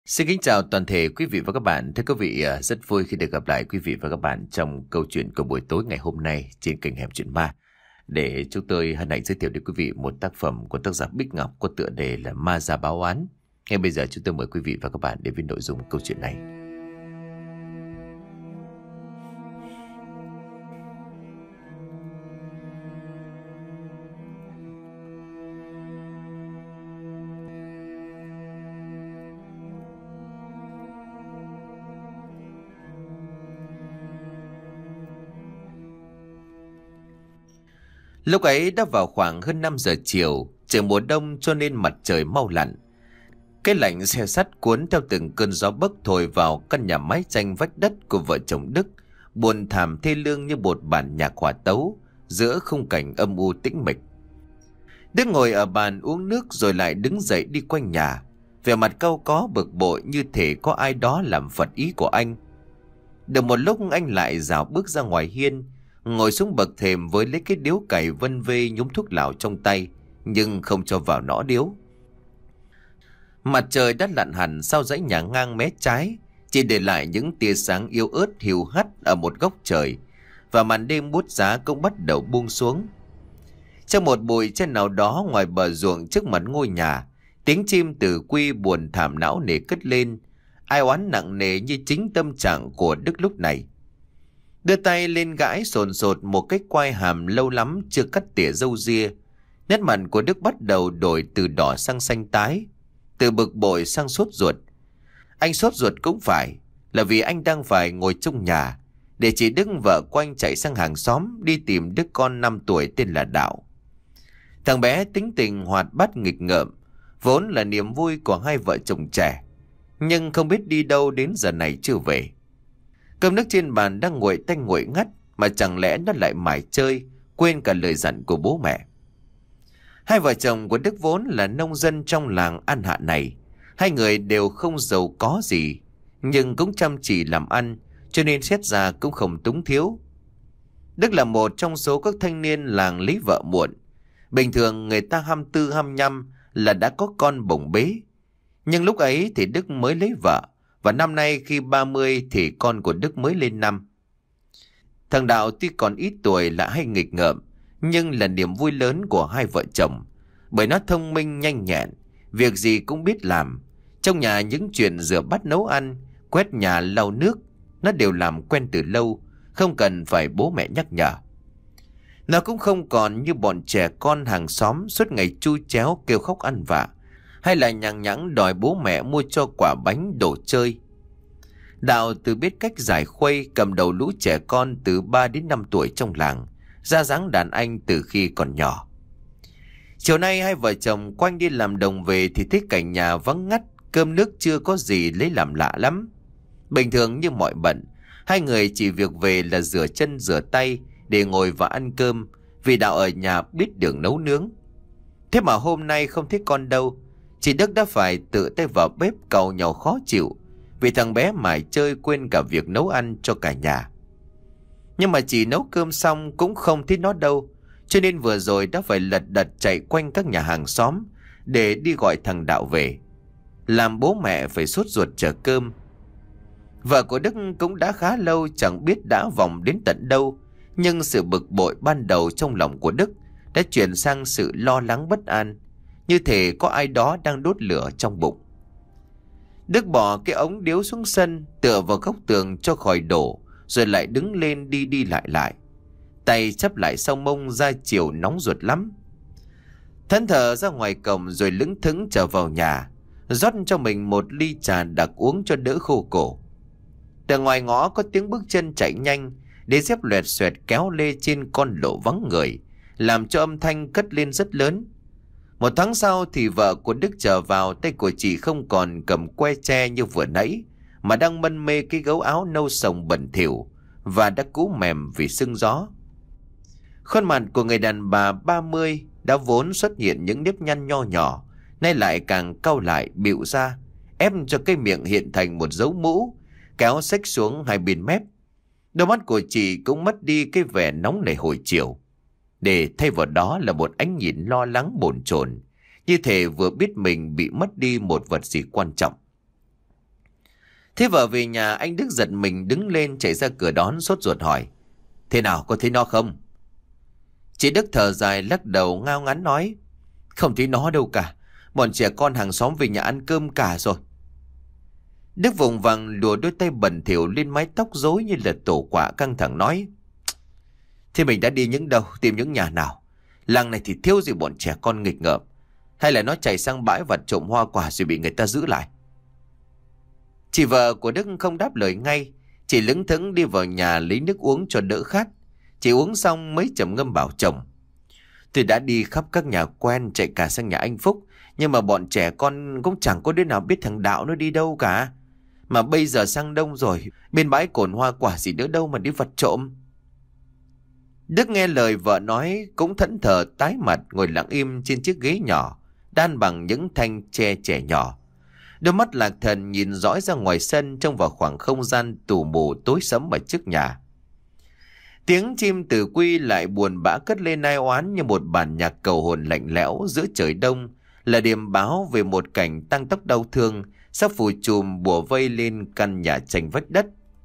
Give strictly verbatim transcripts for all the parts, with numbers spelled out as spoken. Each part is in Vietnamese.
Xin kính chào toàn thể quý vị và các bạn. Thưa quý vị, à, rất vui khi được gặp lại quý vị và các bạn trong câu chuyện của buổi tối ngày hôm nay trên kênh Hẻm Chuyện Ma. Để chúng tôi hân hạnh giới thiệu đến quý vị một tác phẩm của tác giả Bích Ngọc có tựa đề là Ma Già Báo Oán. Ngay bây giờ chúng tôi mời quý vị và các bạn đến với nội dung câu chuyện này. Lúc ấy đã vào khoảng hơn năm giờ chiều, trời mùa đông cho nên mặt trời mau lặn. Cái lạnh xe sắt cuốn theo từng cơn gió bấc thổi vào căn nhà mái tranh vách đất của vợ chồng Đức, buồn thảm thê lương như một bản nhạc hòa tấu giữa khung cảnh âm u tĩnh mịch. Đức ngồi ở bàn uống nước rồi lại đứng dậy đi quanh nhà, vẻ mặt cau có bực bội như thể có ai đó làm phật ý của anh. Được một lúc anh lại rảo bước ra ngoài hiên, ngồi xuống bậc thềm với lấy cái điếu cày vân vê nhúng thuốc lào trong tay, nhưng không cho vào nõ điếu. Mặt trời đã lặn hẳn sau dãy nhà ngang mé trái, chỉ để lại những tia sáng yếu ớt hiu hắt ở một góc trời, và màn đêm buốt giá cũng bắt đầu buông xuống. Trong một bụi trên nào đó ngoài bờ ruộng trước mặt ngôi nhà, tiếng chim từ quy buồn thảm não nề cất lên, ai oán nặng nề như chính tâm trạng của Đức lúc này. Đưa tay lên gãi sồn sột một cái quai hàm lâu lắm chưa cắt tỉa râu ria. Nét mặt của Đức bắt đầu đổi từ đỏ sang xanh tái, từ bực bội sang sốt ruột. Anh sốt ruột cũng phải là vì anh đang phải ngồi trong nhà để chị Đức vợ của anh chạy sang hàng xóm đi tìm đứa con năm tuổi tên là Đạo. Thằng bé tính tình hoạt bát nghịch ngợm, vốn là niềm vui của hai vợ chồng trẻ, nhưng không biết đi đâu đến giờ này chưa về. Cơm nước trên bàn đang nguội tanh nguội ngắt, mà chẳng lẽ nó lại mải chơi, quên cả lời dặn của bố mẹ. Hai vợ chồng của Đức vốn là nông dân trong làng An Hạ này. Hai người đều không giàu có gì, nhưng cũng chăm chỉ làm ăn, cho nên xét ra cũng không túng thiếu. Đức là một trong số các thanh niên làng lấy vợ muộn. Bình thường người ta hai mươi tư hai mươi lăm là đã có con bồng bế, nhưng lúc ấy thì Đức mới lấy vợ. Và năm nay khi ba mươi thì con của Đức mới lên năm. Thằng Đạo tuy còn ít tuổi là hay nghịch ngợm, nhưng là niềm vui lớn của hai vợ chồng, bởi nó thông minh nhanh nhẹn, việc gì cũng biết làm. Trong nhà những chuyện rửa bát nấu ăn, quét nhà lau nước, nó đều làm quen từ lâu, không cần phải bố mẹ nhắc nhở. Nó cũng không còn như bọn trẻ con hàng xóm suốt ngày chu chéo kêu khóc ăn vạ, hay là nhằng nhẵng đòi bố mẹ mua cho quả bánh đồ chơi. Đạo từ biết cách giải khuây, cầm đầu lũ trẻ con từ ba đến năm tuổi trong làng, ra dáng đàn anh từ khi còn nhỏ. Chiều nay hai vợ chồng quanh đi làm đồng về thì thấy cảnh nhà vắng ngắt, cơm nước chưa có gì lấy làm lạ lắm. Bình thường như mọi bận, hai người chỉ việc về là rửa chân rửa tay để ngồi và ăn cơm, vì Đạo ở nhà biết đường nấu nướng. Thế mà hôm nay không thấy con đâu. Chị Đức đã phải tự tay vào bếp càu nhàu khó chịu, vì thằng bé mải chơi quên cả việc nấu ăn cho cả nhà. Nhưng mà chị nấu cơm xong cũng không thấy nó đâu, cho nên vừa rồi đã phải lật đật chạy quanh các nhà hàng xóm để đi gọi thằng Đạo về, làm bố mẹ phải sốt ruột chờ cơm. Vợ của Đức cũng đã khá lâu chẳng biết đã vòng đến tận đâu, nhưng sự bực bội ban đầu trong lòng của Đức đã chuyển sang sự lo lắng bất an, như thể có ai đó đang đốt lửa trong bụng. Đức bỏ cái ống điếu xuống sân, tựa vào góc tường cho khỏi đổ, rồi lại đứng lên đi đi lại lại, tay chắp lại sau mông ra chiều nóng ruột lắm. Thẫn thờ ra ngoài cổng rồi lững thững trở vào nhà, rót cho mình một ly trà đặc uống cho đỡ khô cổ. Từ ngoài ngõ có tiếng bước chân chạy nhanh, đế dép loẹt xoẹt kéo lê trên con lộ vắng người, làm cho âm thanh cất lên rất lớn. Một tháng sau thì vợ của Đức trở vào, tay của chị không còn cầm que tre như vừa nãy, mà đang mân mê cái gấu áo nâu sồng bẩn thỉu và đã cũ mềm vì sưng gió. Khuôn mặt của người đàn bà ba mươi đã vốn xuất hiện những nếp nhăn nho nhỏ, nay lại càng cau lại bịu ra, ép cho cái miệng hiện thành một dấu mũ, kéo xếch xuống hai bên mép. Đôi mắt của chị cũng mất đi cái vẻ nóng nảy hồi chiều, để thay vào đó là một ánh nhìn lo lắng bồn chồn, như thể vừa biết mình bị mất đi một vật gì quan trọng. Thế vợ về nhà, anh Đức giật mình đứng lên chạy ra cửa đón, sốt ruột hỏi: Thế nào, có thấy nó không? Chị Đức thở dài lắc đầu ngao ngán nói: Không thấy nó đâu cả. Bọn trẻ con hàng xóm về nhà ăn cơm cả rồi. Đức vùng vằng lùa đôi tay bẩn thỉu lên mái tóc rối như là tổ quả, căng thẳng nói: Thế mình đã đi những đâu, tìm những nhà nào? Làng này thì thiếu gì bọn trẻ con nghịch ngợm. Hay là nó chạy sang bãi vặt trộm hoa quả rồi bị người ta giữ lại? Chị vợ của Đức không đáp lời ngay. Chị lững thững đi vào nhà lấy nước uống cho đỡ khát. Chị uống xong mới trầm ngâm bảo chồng: Tôi đã đi khắp các nhà quen, chạy cả sang nhà anh Phúc, nhưng mà bọn trẻ con cũng chẳng có đứa nào biết thằng Đạo nó đi đâu cả. Mà bây giờ sang đông rồi, bên bãi cồn hoa quả gì nữa đâu mà đi vặt trộm. Đức nghe lời vợ nói cũng thẫn thờ tái mặt, ngồi lặng im trên chiếc ghế nhỏ đan bằng những thanh tre trẻ nhỏ. Đôi mắt lạc thần nhìn dõi ra ngoài sân, trông vào khoảng không gian tù mù tối sẫm ở trước nhà. Tiếng chim tử quy lại buồn bã cất lên ai oán như một bản nhạc cầu hồn lạnh lẽo giữa trời đông, là điềm báo về một cảnh tang tóc đau thương sắp phủ trùm bủa vây lên căn nhà tranh vách đất.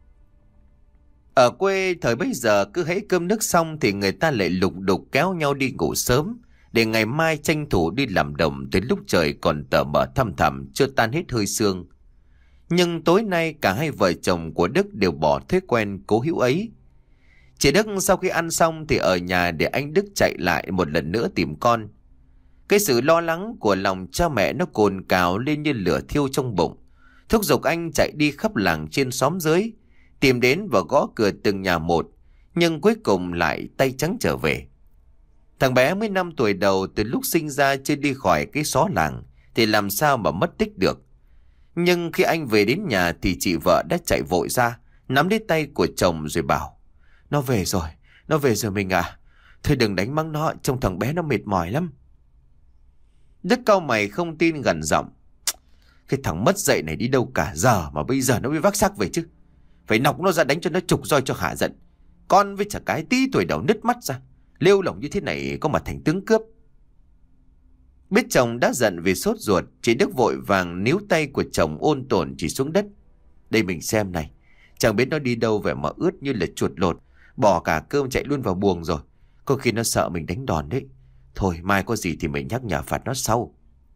Ở quê thời bấy giờ cứ hễ cơm nước xong thì người ta lại lục đục kéo nhau đi ngủ sớm, để ngày mai tranh thủ đi làm đồng tới lúc trời còn tờ mờ thăm thẳm chưa tan hết hơi sương. Nhưng tối nay cả hai vợ chồng của Đức đều bỏ thói quen cố hữu ấy. Chị Đức sau khi ăn xong thì ở nhà để anh Đức chạy lại một lần nữa tìm con. Cái sự lo lắng của lòng cha mẹ nó cồn cào lên như lửa thiêu trong bụng, thúc giục anh chạy đi khắp làng trên xóm dưới, tìm đến và gõ cửa từng nhà một, nhưng cuối cùng lại tay trắng trở về. Thằng bé mới năm tuổi đầu, từ lúc sinh ra chưa đi khỏi cái xó làng thì làm sao mà mất tích được. Nhưng khi anh về đến nhà thì chị vợ đã chạy vội ra, nắm lấy tay của chồng rồi bảo: Nó về rồi, nó về rồi mình à. Thôi đừng đánh mắng nó, trông thằng bé nó mệt mỏi lắm. Đức cau mày không tin gằn giọng: Cái thằng mất dạy này đi đâu cả giờ mà bây giờ nó mới vác xác về chứ. Phải nọc nó ra đánh cho nó trục roi cho hả giận. Con với chả cái tí tuổi đầu nứt mắt ra, lêu lỏng như thế này có mà thành tướng cướp. Biết chồng đã giận vì sốt ruột, chị Đức vội vàng níu tay của chồng ôn tồn chỉ xuống đất: Đây mình xem này, chẳng biết nó đi đâu về mà ướt như là chuột lột, bỏ cả cơm chạy luôn vào buồng rồi. Có khi nó sợ mình đánh đòn đấy. Thôi mai có gì thì mình nhắc nhở phạt nó sau.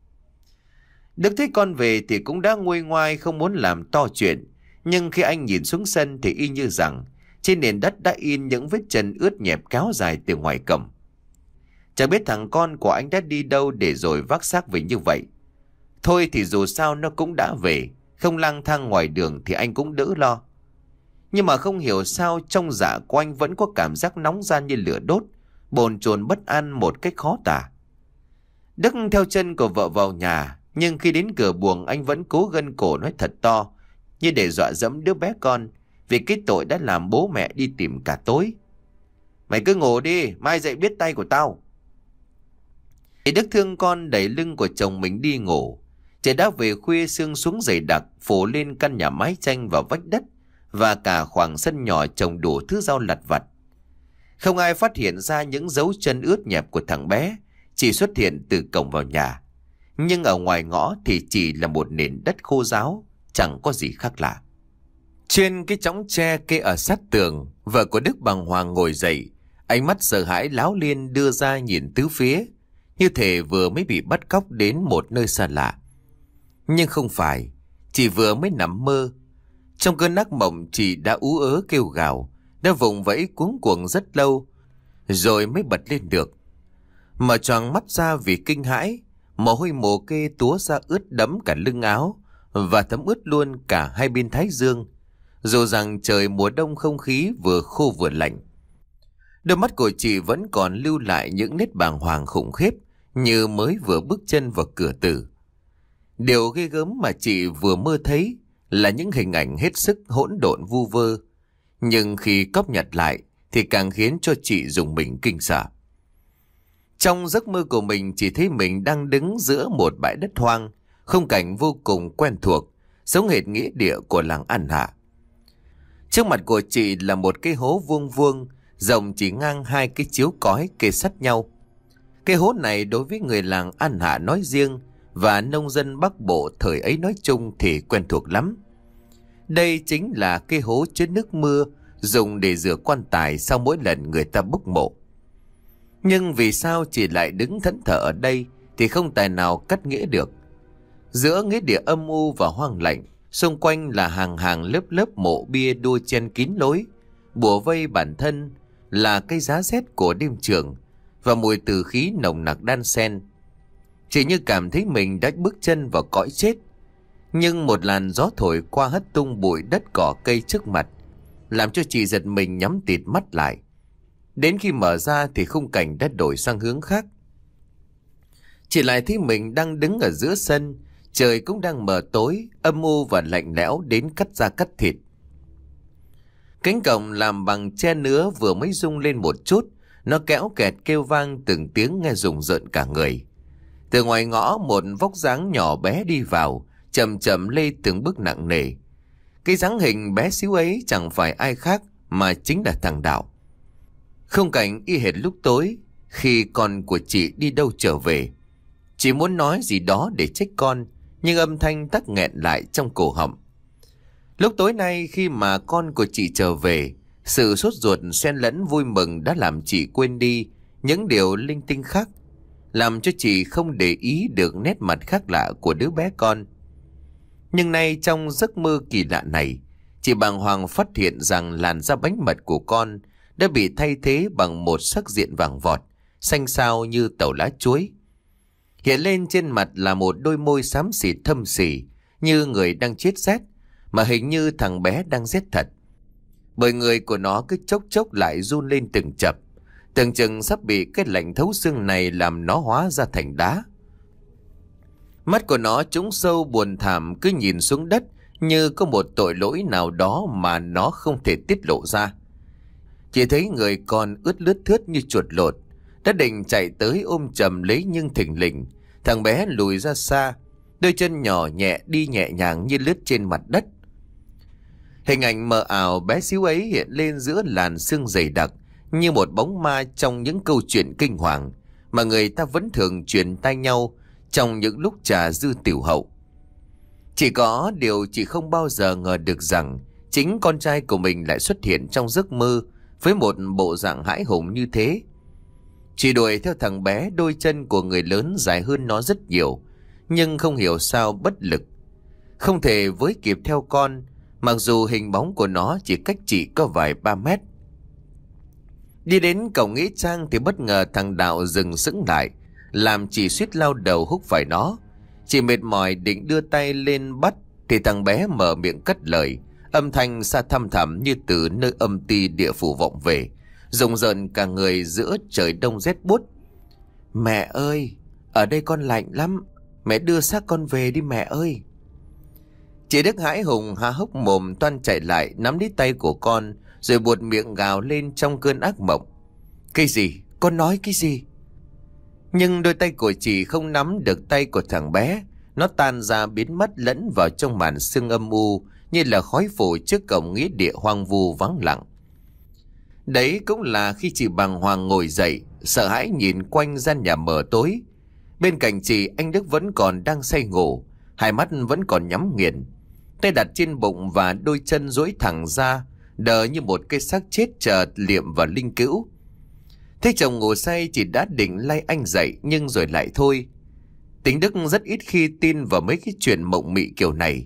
Đức thấy con về thì cũng đã nguôi ngoai, không muốn làm to chuyện. Nhưng khi anh nhìn xuống sân thì y như rằng trên nền đất đã in những vết chân ướt nhẹp kéo dài từ ngoài cổng. Chẳng biết thằng con của anh đã đi đâu để rồi vác xác về như vậy. Thôi thì dù sao nó cũng đã về, không lang thang ngoài đường thì anh cũng đỡ lo. Nhưng mà không hiểu sao trong dạ của anh vẫn có cảm giác nóng gian như lửa đốt, bồn chồn bất an một cách khó tả. Đức theo chân của vợ vào nhà, nhưng khi đến cửa buồng anh vẫn cố gân cổ nói thật to, như để dọa dẫm đứa bé con, vì cái tội đã làm bố mẹ đi tìm cả tối. Mày cứ ngủ đi, mai dậy biết tay của tao. Thì Đức thương con đẩy lưng của chồng mình đi ngủ. Trời đã về khuya, sương xuống dày đặc phủ lên căn nhà mái tranh và vách đất, và cả khoảng sân nhỏ trồng đủ thứ rau lặt vặt. Không ai phát hiện ra những dấu chân ướt nhẹp của thằng bé, chỉ xuất hiện từ cổng vào nhà. Nhưng ở ngoài ngõ thì chỉ là một nền đất khô ráo, chẳng có gì khác lạ. Trên cái chõng tre kê ở sát tường, vợ của Đức bàng hoàng ngồi dậy, ánh mắt sợ hãi láo liên đưa ra nhìn tứ phía, như thể vừa mới bị bắt cóc đến một nơi xa lạ. Nhưng không phải, chị vừa mới nằm mơ. Trong cơn ác mộng, chị đã ú ớ kêu gào, đã vùng vẫy cuống cuồng rất lâu, rồi mới bật lên được. Mở choàng mắt ra vì kinh hãi, mồ hôi mồ kê túa ra ướt đẫm cả lưng áo và thấm ướt luôn cả hai bên thái dương, dù rằng trời mùa đông không khí vừa khô vừa lạnh. Đôi mắt của chị vẫn còn lưu lại những nét bàng hoàng khủng khiếp, như mới vừa bước chân vào cửa tử. Điều ghê gớm mà chị vừa mơ thấy là những hình ảnh hết sức hỗn độn vu vơ, nhưng khi cóp nhặt lại thì càng khiến cho chị rùng mình kinh sợ. Trong giấc mơ của mình, chỉ thấy mình đang đứng giữa một bãi đất hoang, khung cảnh vô cùng quen thuộc, giống hệt nghĩa địa của làng An Hạ. Trước mặt của chị là một cái hố vuông vuông, rộng chỉ ngang hai cái chiếu cói kê sát nhau. Cái hố này đối với người làng An Hạ nói riêng và nông dân Bắc Bộ thời ấy nói chung thì quen thuộc lắm. Đây chính là cái hố chứa nước mưa dùng để rửa quan tài sau mỗi lần người ta bốc mộ. Nhưng vì sao chỉ lại đứng thẫn thờ ở đây thì không tài nào cắt nghĩa được. Giữa nghĩa địa âm u và hoang lạnh, xung quanh là hàng hàng lớp lớp mộ bia đua chen kín lối, bủa vây bản thân là cái giá rét của đêm trường và mùi tử khí nồng nặc đan xen. Chỉ như cảm thấy mình đã bước chân vào cõi chết. Nhưng một làn gió thổi qua hất tung bụi đất cỏ cây trước mặt, làm cho chị giật mình nhắm tịt mắt lại. Đến khi mở ra thì khung cảnh đã đổi sang hướng khác. Chị lại thấy mình đang đứng ở giữa sân, trời cũng đang mờ tối, âm u và lạnh lẽo đến cắt da cắt thịt. Cánh cổng làm bằng tre nứa vừa mới rung lên một chút, nó kéo kẹt kêu vang từng tiếng nghe rùng rợn cả người. Từ ngoài ngõ một vóc dáng nhỏ bé đi vào, chậm chậm lê từng bước nặng nề. Cái dáng hình bé xíu ấy chẳng phải ai khác mà chính là thằng Đạo. Không cảnh y hệt lúc tối khi con của chị đi đâu trở về. Chị muốn nói gì đó để trách con, nhưng âm thanh tắc nghẹn lại trong cổ họng. Lúc tối nay khi mà con của chị trở về, sự sốt ruột xen lẫn vui mừng đã làm chị quên đi những điều linh tinh khác, làm cho chị không để ý được nét mặt khác lạ của đứa bé con. Nhưng nay trong giấc mơ kỳ lạ này, chị bàng hoàng phát hiện rằng làn da bánh mật của con đã bị thay thế bằng một sắc diện vàng vọt, xanh xao như tàu lá chuối. Hiện lên trên mặt là một đôi môi xám xịt thâm sỉ như người đang chết rét, mà hình như thằng bé đang rét thật. Bởi người của nó cứ chốc chốc lại run lên từng chập, tưởng chừng sắp bị cái lạnh thấu xương này làm nó hóa ra thành đá. Mắt của nó trũng sâu buồn thảm cứ nhìn xuống đất như có một tội lỗi nào đó mà nó không thể tiết lộ ra. Chỉ thấy người con ướt lướt thướt như chuột lột, đã định chạy tới ôm chầm lấy nhưng thình lình thằng bé lùi ra xa, đôi chân nhỏ nhẹ đi nhẹ nhàng như lướt trên mặt đất. Hình ảnh mờ ảo bé xíu ấy hiện lên giữa làn sương dày đặc như một bóng ma trong những câu chuyện kinh hoàng mà người ta vẫn thường truyền tai nhau trong những lúc trà dư tiểu hậu. Chỉ có điều chị không bao giờ ngờ được rằng chính con trai của mình lại xuất hiện trong giấc mơ với một bộ dạng hãi hùng như thế. Chị đuổi theo thằng bé, đôi chân của người lớn dài hơn nó rất nhiều, nhưng không hiểu sao bất lực, không thể với kịp theo con, mặc dù hình bóng của nó chỉ cách chị có vài ba mét. Đi đến cổng nghĩa trang thì bất ngờ thằng Đạo dừng sững lại, làm chị suýt lao đầu húc phải nó. Chị mệt mỏi định đưa tay lên bắt thì thằng bé mở miệng cất lời, âm thanh xa thăm thẳm như từ nơi âm ti địa phủ vọng về, rùng rợn cả người giữa trời đông rét buốt. Mẹ ơi, ở đây con lạnh lắm, mẹ đưa xác con về đi mẹ ơi. Chị Đức hãi hùng há hốc mồm toan chạy lại nắm lấy tay của con, rồi buột miệng gào lên trong cơn ác mộng. Cái gì? Con nói cái gì? Nhưng đôi tay của chị không nắm được tay của thằng bé, nó tan ra biến mất lẫn vào trong màn sương âm u như là khói phủ trước cổng nghĩa địa hoang vu vắng lặng. Đấy cũng là khi chị bàng hoàng ngồi dậy, sợ hãi nhìn quanh gian nhà mờ tối. Bên cạnh chị, anh Đức vẫn còn đang say ngủ, hai mắt vẫn còn nhắm nghiền, tay đặt trên bụng và đôi chân duỗi thẳng ra, đờ như một cái xác chết chờ liệm vào linh cữu. Thấy chồng ngủ say, chị đã định lay anh dậy nhưng rồi lại thôi. Tính Đức rất ít khi tin vào mấy cái chuyện mộng mị kiểu này.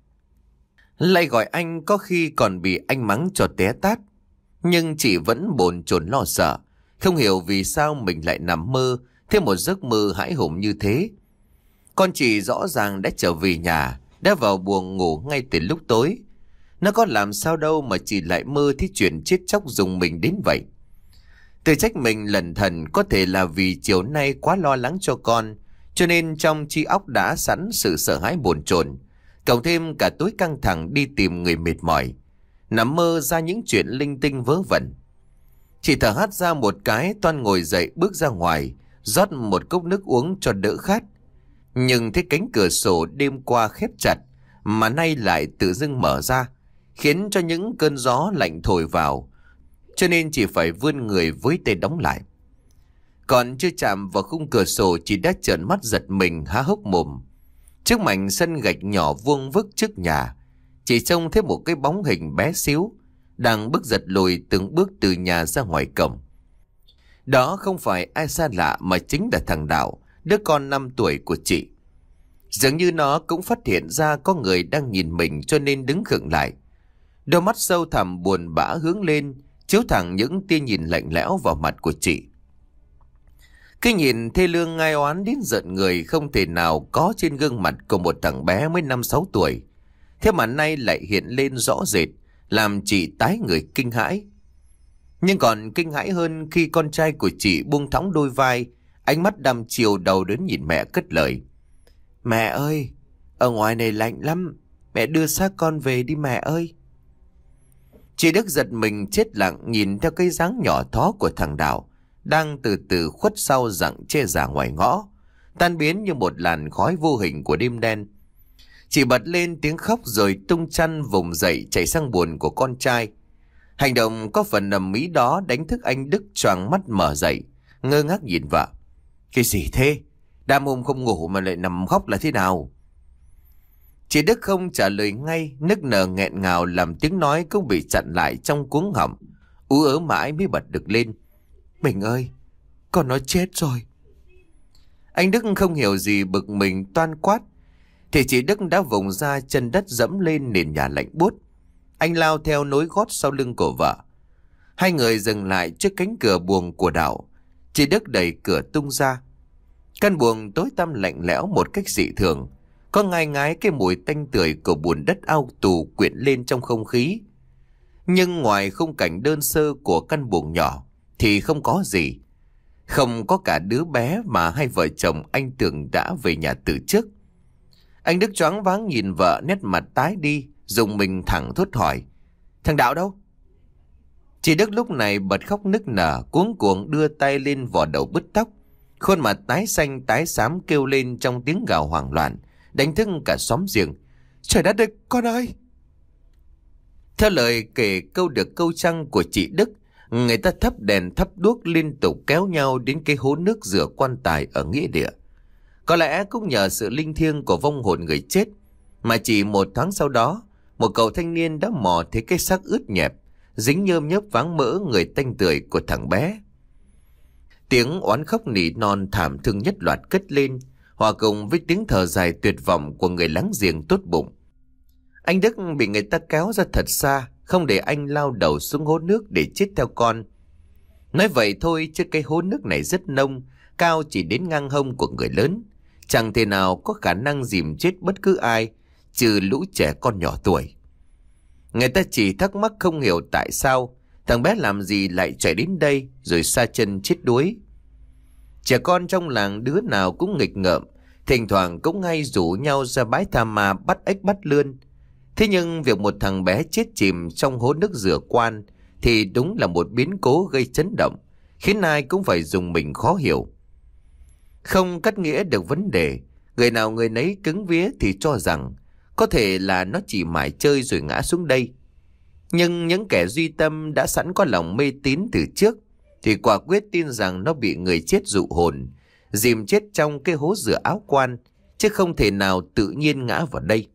Lay gọi anh có khi còn bị anh mắng cho té tát. Nhưng chị vẫn bồn chồn lo sợ, không hiểu vì sao mình lại nằm mơ thêm một giấc mơ hãi hùng như thế. Con chị rõ ràng đã trở về nhà, đã vào buồng ngủ ngay từ lúc tối. Nó có làm sao đâu mà chị lại mơ thấy chuyện chết chóc rùng mình đến vậy. Tự trách mình lẩn thẩn, có thể là vì chiều nay quá lo lắng cho con, cho nên trong trí óc đã sẵn sự sợ hãi bồn chồn, cộng thêm cả tối căng thẳng đi tìm người mệt mỏi, nằm mơ ra những chuyện linh tinh vớ vẩn. Chị thở hắt ra một cái, toan ngồi dậy bước ra ngoài, rót một cốc nước uống cho đỡ khát. Nhưng thấy cánh cửa sổ đêm qua khép chặt, mà nay lại tự dưng mở ra, khiến cho những cơn gió lạnh thổi vào, cho nên chỉ phải vươn người với tay đóng lại. Còn chưa chạm vào khung cửa sổ, chị đã trợn mắt giật mình há hốc mồm. Trước mảnh sân gạch nhỏ vuông vức trước nhà, chỉ trông thấy một cái bóng hình bé xíu đang bước giật lùi từng bước từ nhà ra ngoài cổng. Đó không phải ai xa lạ mà chính là thằng Đạo, đứa con năm tuổi của chị. Dường như nó cũng phát hiện ra có người đang nhìn mình cho nên đứng khựng lại. Đôi mắt sâu thẳm buồn bã hướng lên, chiếu thẳng những tia nhìn lạnh lẽo vào mặt của chị. Cái nhìn thê lương ngai oán đến giận người không thể nào có trên gương mặt của một thằng bé mới năm sáu tuổi. Thế mà nay lại hiện lên rõ rệt, làm chị tái người kinh hãi. Nhưng còn kinh hãi hơn khi con trai của chị buông thõng đôi vai, ánh mắt đăm chiều đầu đến nhìn mẹ cất lời. Mẹ ơi, ở ngoài này lạnh lắm, mẹ đưa xác con về đi mẹ ơi. Chị Đức giật mình chết lặng nhìn theo cái dáng nhỏ thó của thằng Đạo, đang từ từ khuất sau rặng che giả ngoài ngõ, tan biến như một làn khói vô hình của đêm đen. Chị bật lên tiếng khóc rồi tung chăn vùng dậy chạy sang buồng của con trai. Hành động có phần ầm ĩ đó đánh thức anh Đức choàng mắt mở dậy, ngơ ngác nhìn vợ. Cái gì thế? Đêm hôm không ngủ mà lại nằm khóc là thế nào? Chị Đức không trả lời ngay, nức nở nghẹn ngào làm tiếng nói cũng bị chặn lại trong cuống họng, ú ớ mãi mới bật được lên. Mình ơi, con nó chết rồi. Anh Đức không hiểu gì bực mình toan quát, thì chị Đức đã vùng ra chân đất dẫm lên nền nhà lạnh buốt. Anh lao theo nối gót sau lưng của vợ. Hai người dừng lại trước cánh cửa buồng của Đạo. Chị Đức đẩy cửa tung ra. Căn buồng tối tăm lạnh lẽo một cách dị thường. Có ngai ngái cái mùi tanh tưởi của bùn đất ao tù quyện lên trong không khí. Nhưng ngoài khung cảnh đơn sơ của căn buồng nhỏ thì không có gì. Không có cả đứa bé mà hai vợ chồng anh tưởng đã về nhà từ trước. Anh Đức choáng váng nhìn vợ nét mặt tái đi, dùng mình thẳng thốt hỏi. Thằng Đạo đâu? Chị Đức lúc này bật khóc nức nở, cuống cuồng đưa tay lên vò đầu bứt tóc. Khuôn mặt tái xanh tái xám kêu lên trong tiếng gào hoảng loạn, đánh thức cả xóm giềng. Trời đất ơi, con ơi! Theo lời kể câu được câu trăng của chị Đức, người ta thắp đèn thắp đuốc liên tục kéo nhau đến cái hố nước rửa quan tài ở nghĩa địa. Có lẽ cũng nhờ sự linh thiêng của vong hồn người chết mà chỉ một tháng sau đó, một cậu thanh niên đã mò thấy cái xác ướt nhẹp, dính nhơm nhớp váng mỡ người tanh tưởi của thằng bé. Tiếng oán khóc nỉ non thảm thương nhất loạt cất lên, hòa cùng với tiếng thở dài tuyệt vọng của người láng giềng tốt bụng. Anh Đức bị người ta kéo ra thật xa, không để anh lao đầu xuống hố nước để chết theo con. Nói vậy thôi chứ cái hố nước này rất nông, cao chỉ đến ngang hông của người lớn, chẳng thể nào có khả năng dìm chết bất cứ ai, trừ lũ trẻ con nhỏ tuổi. Người ta chỉ thắc mắc không hiểu tại sao thằng bé làm gì lại chạy đến đây rồi sa chân chết đuối. Trẻ con trong làng đứa nào cũng nghịch ngợm, thỉnh thoảng cũng hay rủ nhau ra bãi tha ma bắt ếch bắt lươn. Thế nhưng việc một thằng bé chết chìm trong hố nước rửa quan thì đúng là một biến cố gây chấn động, khiến ai cũng phải dùng mình khó hiểu. Không cắt nghĩa được vấn đề, người nào người nấy cứng vía thì cho rằng có thể là nó chỉ mải chơi rồi ngã xuống đây. Nhưng những kẻ duy tâm đã sẵn có lòng mê tín từ trước thì quả quyết tin rằng nó bị người chết dụ hồn, dìm chết trong cái hố rửa áo quan, chứ không thể nào tự nhiên ngã vào đây.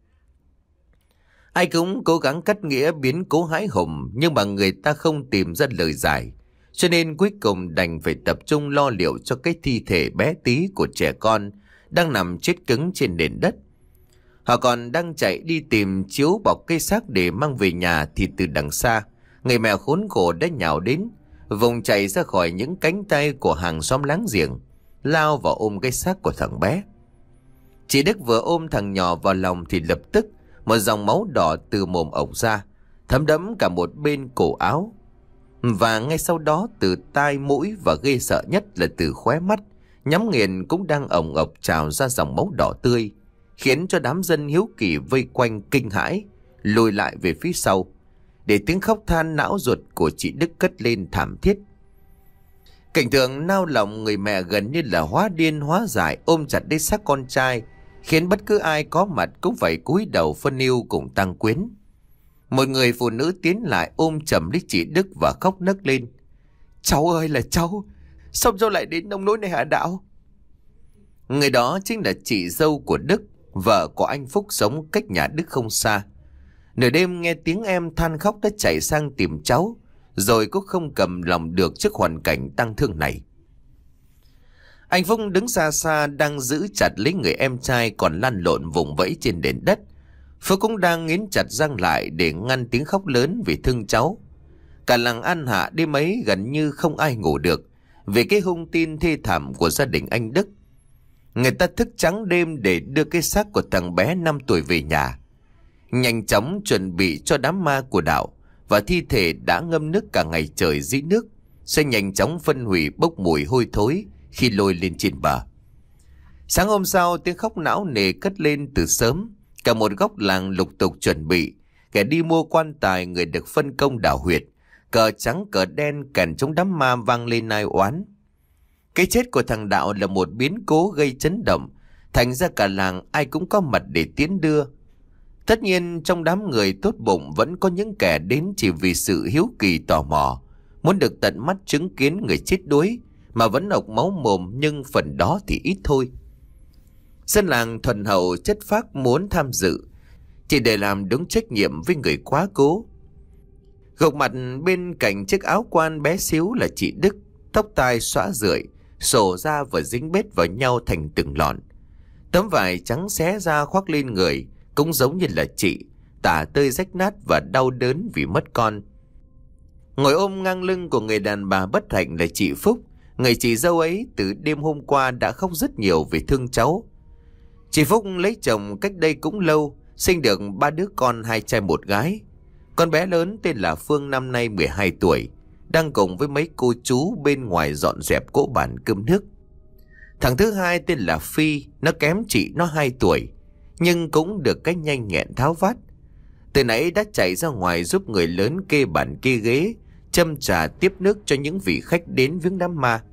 Ai cũng cố gắng cắt nghĩa biến cố hãi hùng, nhưng mà người ta không tìm ra lời giải, cho nên cuối cùng đành phải tập trung lo liệu cho cái thi thể bé tí của trẻ con đang nằm chết cứng trên nền đất. Họ còn đang chạy đi tìm chiếu bọc cây xác để mang về nhà thì từ đằng xa, người mẹ khốn khổ đã nhào đến, vùng chạy ra khỏi những cánh tay của hàng xóm láng giềng, lao vào ôm cái xác của thằng bé. Chị Đức vừa ôm thằng nhỏ vào lòng thì lập tức một dòng máu đỏ từ mồm ộc ra, thấm đẫm cả một bên cổ áo. Và ngay sau đó từ tai mũi và ghê sợ nhất là từ khóe mắt, nhắm nghiền cũng đang ổng ộc trào ra dòng máu đỏ tươi, khiến cho đám dân hiếu kỳ vây quanh kinh hãi, lùi lại về phía sau, để tiếng khóc than não ruột của chị Đức cất lên thảm thiết. Cảnh tượng nao lòng người mẹ gần như là hóa điên hóa dại ôm chặt lấy xác con trai, khiến bất cứ ai có mặt cũng phải cúi đầu phân ưu cùng tang quyến. Một người phụ nữ tiến lại ôm chầm lấy chị Đức và khóc nấc lên. Cháu ơi là cháu, sao cháu lại đến nông nỗi này hả Đạo? Người đó chính là chị dâu của Đức, vợ của anh Phúc sống cách nhà Đức không xa. Nửa đêm nghe tiếng em than khóc đã chạy sang tìm cháu, rồi cũng không cầm lòng được trước hoàn cảnh tang thương này. Anh Phúc đứng xa xa đang giữ chặt lấy người em trai còn lăn lộn vùng vẫy trên nền đất. Phúc cũng đang nghiến chặt răng lại để ngăn tiếng khóc lớn vì thương cháu. Cả làng An Hạ đêm ấy gần như không ai ngủ được vì cái hung tin thê thảm của gia đình anh Đức. Người ta thức trắng đêm để đưa cái xác của thằng bé năm tuổi về nhà, nhanh chóng chuẩn bị cho đám ma của Đạo, và thi thể đã ngâm nước cả ngày trời dưới nước sẽ nhanh chóng phân hủy bốc mùi hôi thối khi lôi lên trên bờ. Sáng hôm sau, tiếng khóc não nề cất lên từ sớm. Cả một góc làng lục tục chuẩn bị, kẻ đi mua quan tài, người được phân công đào huyệt, cờ trắng cờ đen kèn chống đám ma vang lên ai oán. Cái chết của thằng Đạo là một biến cố gây chấn động, thành ra cả làng ai cũng có mặt để tiến đưa. Tất nhiên trong đám người tốt bụng vẫn có những kẻ đến chỉ vì sự hiếu kỳ tò mò, muốn được tận mắt chứng kiến người chết đuối mà vẫn ộc máu mồm, nhưng phần đó thì ít thôi. Dân làng thuần hậu chất phác muốn tham dự, chỉ để làm đúng trách nhiệm với người quá cố. Gục mặt bên cạnh chiếc áo quan bé xíu là chị Đức, tóc tai xõa rượi, xổ ra và dính bết vào nhau thành từng lọn. Tấm vải trắng xé ra khoác lên người, cũng giống như là chị, tả tơi rách nát và đau đớn vì mất con. Ngồi ôm ngang lưng của người đàn bà bất hạnh là chị Phúc, người chị dâu ấy từ đêm hôm qua đã khóc rất nhiều vì thương cháu. Chị Phúc lấy chồng cách đây cũng lâu, sinh được ba đứa con, hai trai một gái. Con bé lớn tên là Phương năm nay mười hai tuổi, đang cùng với mấy cô chú bên ngoài dọn dẹp cỗ bàn cơm nước. Thằng thứ hai tên là Phi, nó kém chị nó hai tuổi, nhưng cũng được cái nhanh nhẹn tháo vát. Từ nãy đã chạy ra ngoài giúp người lớn kê bàn kê ghế, châm trà tiếp nước cho những vị khách đến viếng đám ma.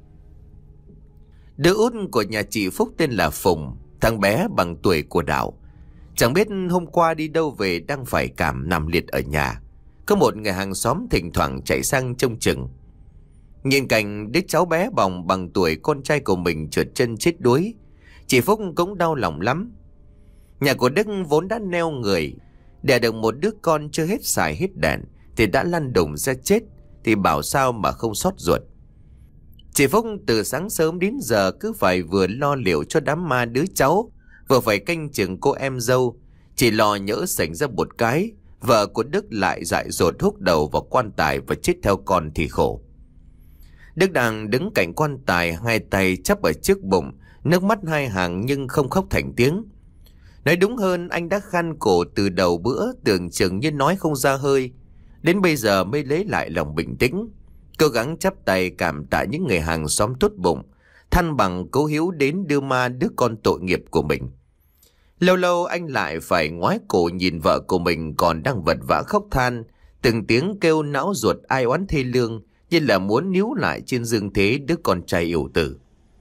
Đứa út của nhà chị Phúc tên là Phùng, thằng bé bằng tuổi của Đạo. Chẳng biết hôm qua đi đâu về đang phải cảm nằm liệt ở nhà. Có một người hàng xóm thỉnh thoảng chạy sang trông chừng. Nhìn cảnh đứa cháu bé bỏng bằng tuổi con trai của mình trượt chân chết đuối, chị Phúc cũng đau lòng lắm. Nhà của Đức vốn đã neo người, đẻ được một đứa con chưa hết xài hết đèn thì đã lăn đùng ra chết, thì bảo sao mà không xót ruột. Chị Phúc từ sáng sớm đến giờ cứ phải vừa lo liệu cho đám ma đứa cháu, vừa phải canh chừng cô em dâu. Chỉ lo nhỡ xảy ra một cái, vợ của Đức lại dại dột húc đầu vào quan tài và chết theo con thì khổ. Đức đang đứng cạnh quan tài, hai tay chắp ở trước bụng, nước mắt hai hàng nhưng không khóc thành tiếng. Nói đúng hơn, anh đã khăn cổ từ đầu bữa, tưởng chừng như nói không ra hơi. Đến bây giờ mới lấy lại lòng bình tĩnh, cố gắng chắp tay cảm tạ những người hàng xóm tốt bụng, than bằng cố hiếu đến đưa ma đứa con tội nghiệp của mình. Lâu lâu anh lại phải ngoái cổ nhìn vợ của mình còn đang vật vã khóc than, từng tiếng kêu não ruột ai oán thê lương, như là muốn níu lại trên dương thế đứa con trai yêu tử.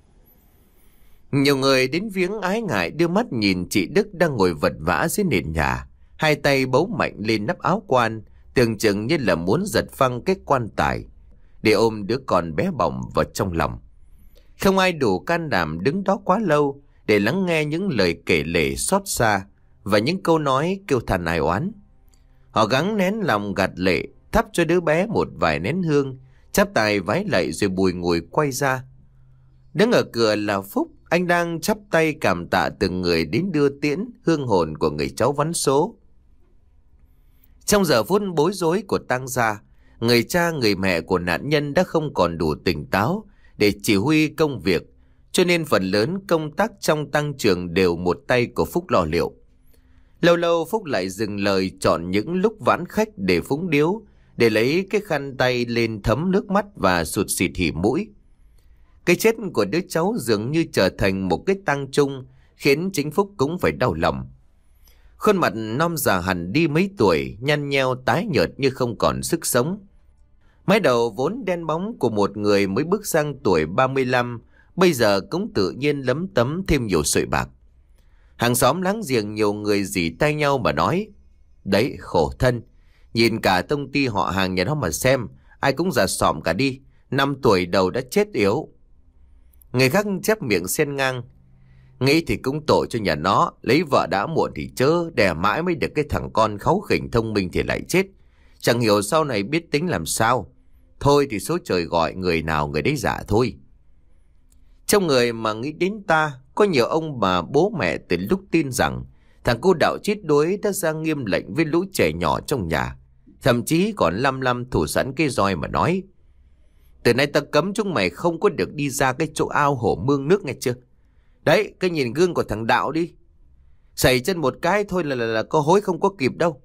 Nhiều người đến viếng ái ngại đưa mắt nhìn chị Đức đang ngồi vật vã dưới nền nhà, hai tay bấu mạnh lên nắp áo quan, tưởng chừng như là muốn giật phăng cái quan tài để ôm đứa con bé bỏng vào trong lòng. Không ai đủ can đảm đứng đó quá lâu để lắng nghe những lời kể lể xót xa và những câu nói kêu than ai oán. Họ gắng nén lòng gạt lệ, thắp cho đứa bé một vài nén hương, chắp tay vái lạy rồi bùi ngùi quay ra. Đứng ở cửa là Phúc, anh đang chắp tay cảm tạ từng người đến đưa tiễn hương hồn của người cháu vắn số. Trong giờ phút bối rối của tang gia, người cha người mẹ của nạn nhân đã không còn đủ tỉnh táo để chỉ huy công việc, cho nên phần lớn công tác trong tang trường đều một tay của Phúc lo liệu. Lâu lâu Phúc lại dừng lời chọn những lúc vãn khách để phúng điếu, để lấy cái khăn tay lên thấm nước mắt và sụt xịt hỉ mũi. Cái chết của đứa cháu dường như trở thành một cái tang chung, khiến chính Phúc cũng phải đau lòng. Khuôn mặt non già hẳn đi mấy tuổi, nhăn nheo tái nhợt như không còn sức sống. Mái đầu vốn đen bóng của một người mới bước sang tuổi ba mươi lăm, bây giờ cũng tự nhiên lấm tấm thêm nhiều sợi bạc. Hàng xóm láng giềng nhiều người rỉ tay nhau mà nói: "Đấy, khổ thân, nhìn cả tông ty họ hàng nhà nó mà xem, ai cũng già xỏm cả đi, năm tuổi đầu đã chết yếu." Người khác chép miệng xen ngang: Nghĩ thì cũng tội cho nhà nó, lấy vợ đã muộn thì chớ, đẻ mãi mới được cái thằng con kháu khỉnh thông minh thì lại chết. Chẳng hiểu sau này biết tính làm sao. Thôi thì số trời gọi người nào người đấy giả thôi. Trong người mà nghĩ đến ta, có nhiều ông bà bố mẹ từ lúc tin rằng thằng cô đạo chết đuối đã ra nghiêm lệnh với lũ trẻ nhỏ trong nhà. Thậm chí còn lăm lăm thủ sẵn cái roi mà nói: từ nay ta cấm chúng mày không có được đi ra cái chỗ ao hồ mương nước nghe chưa. Đấy, cái nhìn gương của thằng Đạo đi. Sẩy chân một cái thôi là, là, là có hối không có kịp đâu.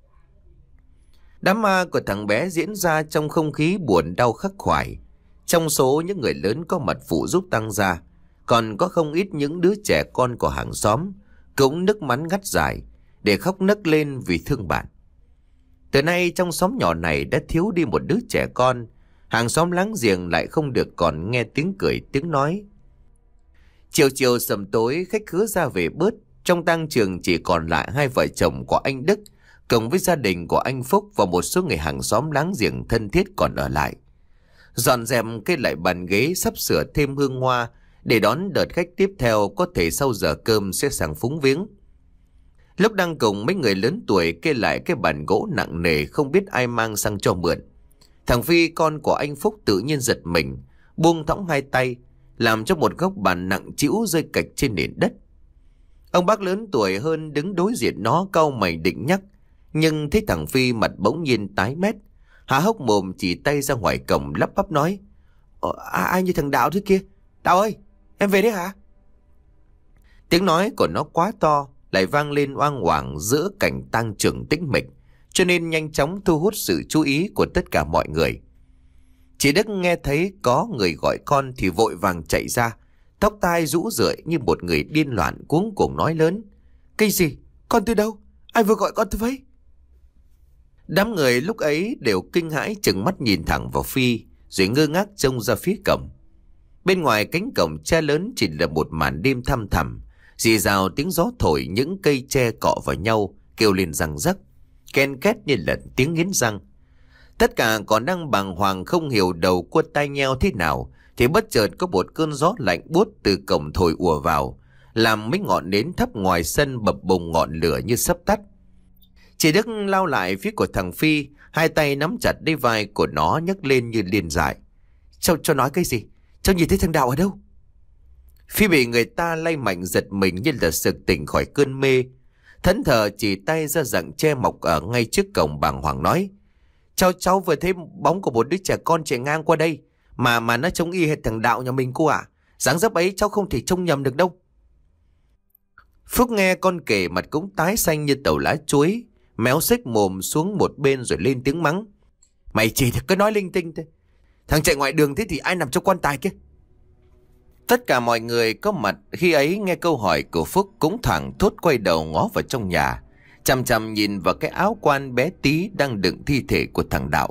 Đám ma của thằng bé diễn ra trong không khí buồn đau khắc khoải. Trong số những người lớn có mặt phụ giúp tăng gia, còn có không ít những đứa trẻ con của hàng xóm cũng nước mắt ngắt dài để khóc nấc lên vì thương bạn. Từ nay trong xóm nhỏ này đã thiếu đi một đứa trẻ con. Hàng xóm láng giềng lại không được còn nghe tiếng cười tiếng nói. Chiều chiều sầm tối khách khứa ra về bớt. Trong tang trường chỉ còn lại hai vợ chồng của anh Đức cộng với gia đình của anh Phúc và một số người hàng xóm láng giềng thân thiết còn ở lại. Dọn dẹp cây lại bàn ghế, sắp sửa thêm hương hoa để đón đợt khách tiếp theo, có thể sau giờ cơm sẽ sang phúng viếng. Lúc đang cùng mấy người lớn tuổi kê lại cái bàn gỗ nặng nề không biết ai mang sang cho mượn, thằng Phi con của anh Phúc tự nhiên giật mình, buông thõng hai tay, làm cho một góc bàn nặng trĩu rơi cạch trên nền đất. Ông bác lớn tuổi hơn đứng đối diện nó cau mày định nhắc, nhưng thấy thằng Phi mặt bỗng nhiên tái mét, há hốc mồm chỉ tay ra ngoài cổng lắp bắp nói: Ờ, ai như thằng Đạo thế kia? Đạo ơi, em về đấy hả? Tiếng nói của nó quá to, lại vang lên oang oảng giữa cảnh tang trường tĩnh mịch, cho nên nhanh chóng thu hút sự chú ý của tất cả mọi người. Chị Đức nghe thấy có người gọi con thì vội vàng chạy ra, tóc tai rũ rượi như một người điên loạn, cuống cuồng nói lớn: Cái gì? Con từ đâu? Ai vừa gọi con từ vậy? Đám người lúc ấy đều kinh hãi trừng mắt nhìn thẳng vào Phi, rồi ngơ ngác trông ra phía cổng. Bên ngoài cánh cổng tre lớn chỉ là một màn đêm thăm thẳm, rì rào tiếng gió thổi những cây tre cọ vào nhau kêu lên răng rắc, ken két như lần tiếng nghiến răng. Tất cả còn đang bàng hoàng không hiểu đầu cua tai nheo thế nào, thì bất chợt có một cơn gió lạnh buốt từ cổng thổi ùa vào, làm mấy ngọn nến thấp ngoài sân bập bùng ngọn lửa như sắp tắt. Chị Đức lao lại phía của thằng Phi, hai tay nắm chặt lấy vai của nó nhấc lên như điên dại. Cháu cho nói cái gì? Cháu nhìn thấy thằng Đạo ở đâu? Phi bị người ta lay mạnh giật mình như là sực tỉnh khỏi cơn mê, thẫn thờ chỉ tay ra rặng tre mọc ở ngay trước cổng, bàng hoàng nói: Cháu cháu vừa thấy bóng của một đứa trẻ con chạy ngang qua đây, mà mà nó trông y hệt thằng Đạo nhà mình cô ạ. À. Dáng dấp ấy cháu không thể trông nhầm được đâu. Phúc nghe con kể mặt cũng tái xanh như tàu lá chuối, méo xích mồm xuống một bên rồi lên tiếng mắng: Mày chỉ được cứ nói linh tinh thôi. Thằng chạy ngoài đường thế thì ai nằm trong quan tài kia? Tất cả mọi người có mặt khi ấy nghe câu hỏi của Phúc cũng thẳng thốt quay đầu ngó vào trong nhà, chằm chằm nhìn vào cái áo quan bé tí đang đựng thi thể của thằng Đạo.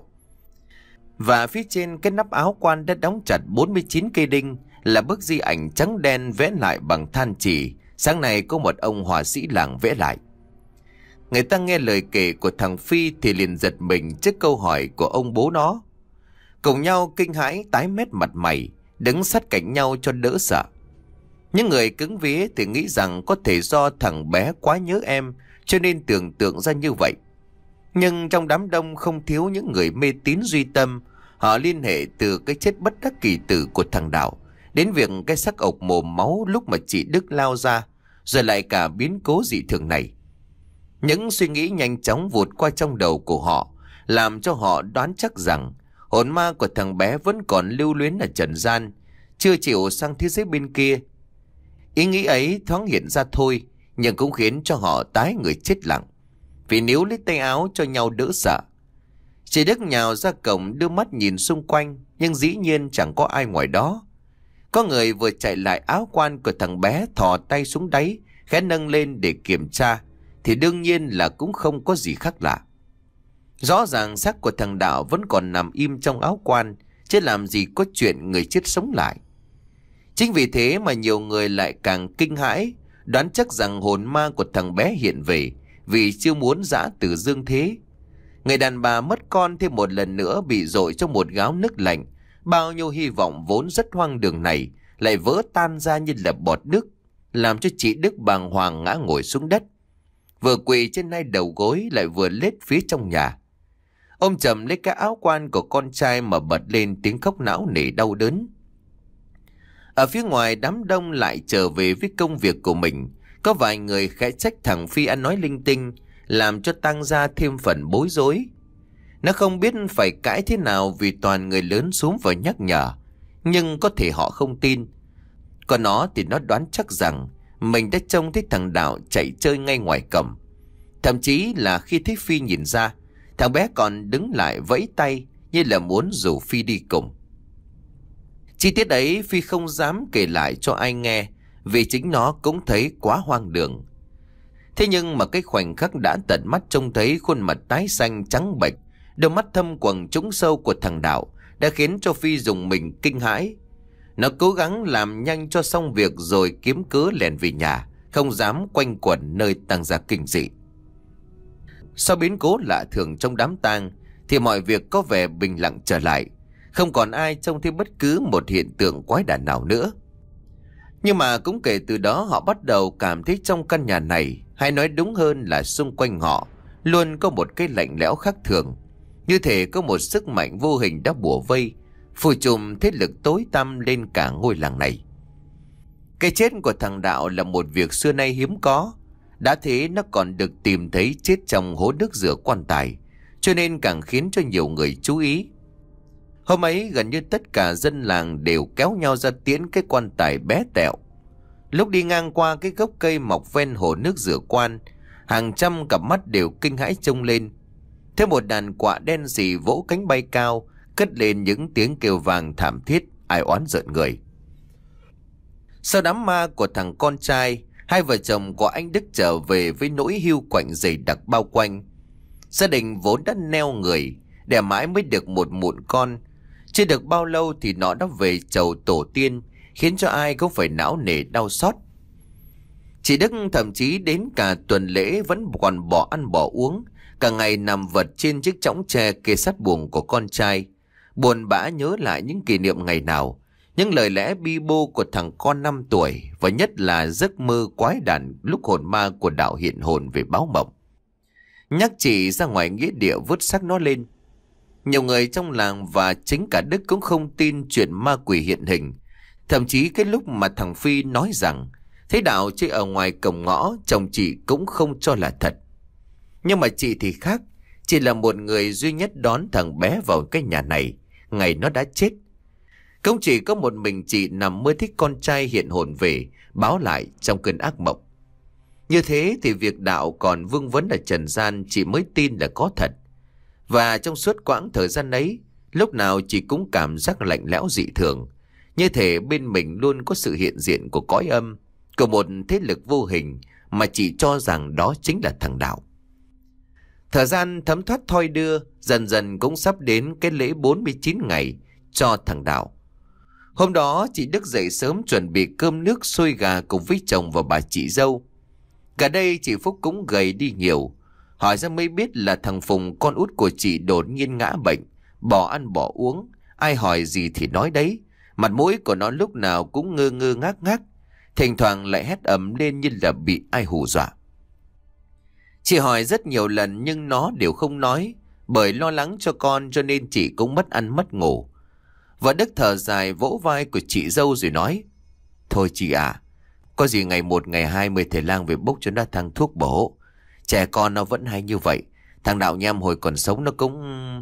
Và phía trên cái nắp áo quan đã đóng chặt bốn mươi chín cây đinh là bức di ảnh trắng đen vẽ lại bằng than chỉ, sáng nay có một ông họa sĩ làng vẽ lại. Người ta nghe lời kể của thằng Phi thì liền giật mình trước câu hỏi của ông bố nó, cùng nhau kinh hãi tái mét mặt mày, đứng sát cạnh nhau cho đỡ sợ. Những người cứng vía thì nghĩ rằng có thể do thằng bé quá nhớ em cho nên tưởng tượng ra như vậy. Nhưng trong đám đông không thiếu những người mê tín duy tâm. Họ liên hệ từ cái chết bất đắc kỳ tử của thằng Đạo đến việc cái xác ộc mồm máu lúc mà chị Đức lao ra, rồi lại cả biến cố dị thường này. Những suy nghĩ nhanh chóng vụt qua trong đầu của họ, làm cho họ đoán chắc rằng hồn ma của thằng bé vẫn còn lưu luyến ở trần gian, chưa chịu sang thế giới bên kia. Ý nghĩ ấy thoáng hiện ra thôi, nhưng cũng khiến cho họ tái người chết lặng, vì níu lấy tay áo cho nhau đỡ sợ. Chị Đức nhào ra cổng đưa mắt nhìn xung quanh, nhưng dĩ nhiên chẳng có ai ngoài đó. Có người vừa chạy lại áo quan của thằng bé thò tay xuống đáy, khẽ nâng lên để kiểm tra, thì đương nhiên là cũng không có gì khác lạ. Rõ ràng xác của thằng Đạo vẫn còn nằm im trong áo quan, chứ làm gì có chuyện người chết sống lại. Chính vì thế mà nhiều người lại càng kinh hãi, đoán chắc rằng hồn ma của thằng bé hiện về vì chưa muốn giã từ dương thế. Người đàn bà mất con thêm một lần nữa bị dội trong một gáo nước lạnh, bao nhiêu hy vọng vốn rất hoang đường này lại vỡ tan ra như là bọt nước, làm cho chị Đức bàng hoàng ngã ngồi xuống đất. Vừa quỳ trên hai đầu gối lại vừa lết phía trong nhà. Ông chầm lấy cái áo quan của con trai mà bật lên tiếng khóc não nỉ đau đớn. Ở phía ngoài đám đông lại trở về với công việc của mình. Có vài người khẽ trách thằng Phi ăn nói linh tinh, làm cho Tăng Gia thêm phần bối rối. Nó không biết phải cãi thế nào vì toàn người lớn xuống và nhắc nhở, nhưng có thể họ không tin. Còn nó thì nó đoán chắc rằng mình đã trông thấy thằng Đạo chạy chơi ngay ngoài cổng. Thậm chí là khi thấy Phi nhìn ra, thằng bé còn đứng lại vẫy tay như là muốn rủ Phi đi cùng. Chi tiết ấy Phi không dám kể lại cho ai nghe, vì chính nó cũng thấy quá hoang đường. Thế nhưng mà cái khoảnh khắc đã tận mắt trông thấy khuôn mặt tái xanh trắng bệch, đôi mắt thâm quầng trũng sâu của thằng Đạo đã khiến cho Phi dùng mình kinh hãi. Nó cố gắng làm nhanh cho xong việc rồi kiếm cớ lẻn về nhà, không dám quanh quẩn nơi Tăng Gia kinh dị. Sau biến cố lạ thường trong đám tang thì mọi việc có vẻ bình lặng trở lại, không còn ai trông thấy bất cứ một hiện tượng quái đản nào nữa. Nhưng mà cũng kể từ đó họ bắt đầu cảm thấy trong căn nhà này, hay nói đúng hơn là xung quanh họ, luôn có một cái lạnh lẽo khác thường. Như thể có một sức mạnh vô hình đã bủa vây, phủ trùm thế lực tối tăm lên cả ngôi làng này. Cái chết của thằng Đạo là một việc xưa nay hiếm có. Đã thế nó còn được tìm thấy chết trong hố nước rửa quan tài, cho nên càng khiến cho nhiều người chú ý. Hôm ấy gần như tất cả dân làng đều kéo nhau ra tiễn cái quan tài bé tẹo. Lúc đi ngang qua cái gốc cây mọc ven hồ nước rửa quan, hàng trăm cặp mắt đều kinh hãi trông lên. Thế một đàn quạ đen sì vỗ cánh bay cao, cất lên những tiếng kêu vàng thảm thiết, ai oán rợn người. Sau đám ma của thằng con trai, hai vợ chồng của anh Đức trở về với nỗi hiu quạnh dày đặc bao quanh. Gia đình vốn đã neo người, đẻ mãi mới được một mụn con. Chưa được bao lâu thì nó đã về chầu tổ tiên, khiến cho ai cũng phải não nề đau xót. Chị Đức thậm chí đến cả tuần lễ vẫn còn bỏ ăn bỏ uống, cả ngày nằm vật trên chiếc chõng tre kê sát buồng của con trai, buồn bã nhớ lại những kỷ niệm ngày nào, những lời lẽ bi bô của thằng con năm tuổi, và nhất là giấc mơ quái đản lúc hồn ma của Đạo hiện hồn về báo mộng, nhắc chị ra ngoài nghĩa địa vứt xác nó lên. Nhiều người trong làng và chính cả Đức cũng không tin chuyện ma quỷ hiện hình. Thậm chí cái lúc mà thằng Phi nói rằng thấy Đạo chơi ở ngoài cổng ngõ, chồng chị cũng không cho là thật. Nhưng mà chị thì khác. Chị là một người duy nhất đón thằng bé vào cái nhà này ngày nó đã chết. Cũng chỉ có một mình chị nằm mơ thích con trai hiện hồn về, báo lại trong cơn ác mộng. Như thế thì việc Đạo còn vương vấn ở trần gian chị mới tin là có thật. Và trong suốt quãng thời gian ấy, lúc nào chị cũng cảm giác lạnh lẽo dị thường, như thể bên mình luôn có sự hiện diện của cõi âm, của một thế lực vô hình mà chị cho rằng đó chính là thằng Đạo. Thời gian thấm thoát thoi đưa, dần dần cũng sắp đến cái lễ bốn mươi chín ngày cho thằng Đạo. Hôm đó chị Đức dậy sớm chuẩn bị cơm nước xôi gà cùng với chồng và bà chị dâu. Cả đây chị Phúc cũng gầy đi nhiều. Hỏi ra mới biết là thằng Phùng con út của chị đột nhiên ngã bệnh, bỏ ăn bỏ uống. Ai hỏi gì thì nói đấy. Mặt mũi của nó lúc nào cũng ngơ ngơ ngác ngác, thỉnh thoảng lại hét ầm lên như là bị ai hù dọa. Chị hỏi rất nhiều lần nhưng nó đều không nói, bởi lo lắng cho con cho nên chị cũng mất ăn mất ngủ. Và Đức thở dài vỗ vai của chị dâu rồi nói: Thôi chị à, có gì ngày một ngày hai mươi thầy lang về bốc cho nó thang thuốc bổ. Trẻ con nó vẫn hay như vậy. Thằng Đạo Nham hồi còn sống nó cũng...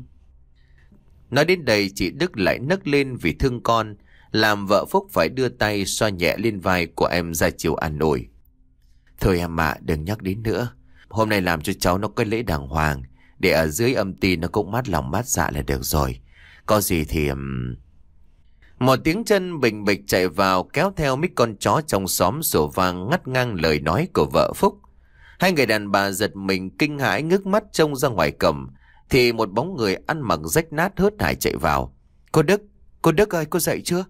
Nói đến đây chị Đức lại nấc lên vì thương con, làm vợ Phúc phải đưa tay xoa nhẹ lên vai của em ra chiều an ủi. Thôi em ạ, đừng nhắc đến nữa. Hôm nay làm cho cháu nó có lễ đàng hoàng, để ở dưới âm ty nó cũng mát lòng mát dạ là được rồi. Có gì thì... Um... Một tiếng chân bình bịch chạy vào kéo theo mấy con chó trong xóm sủa vang ngắt ngang lời nói của vợ Phúc. Hai người đàn bà giật mình kinh hãi ngước mắt trông ra ngoài cổng, thì một bóng người ăn mặc rách nát hớt hải chạy vào. Cô Đức, cô Đức ơi, cô dậy chưa?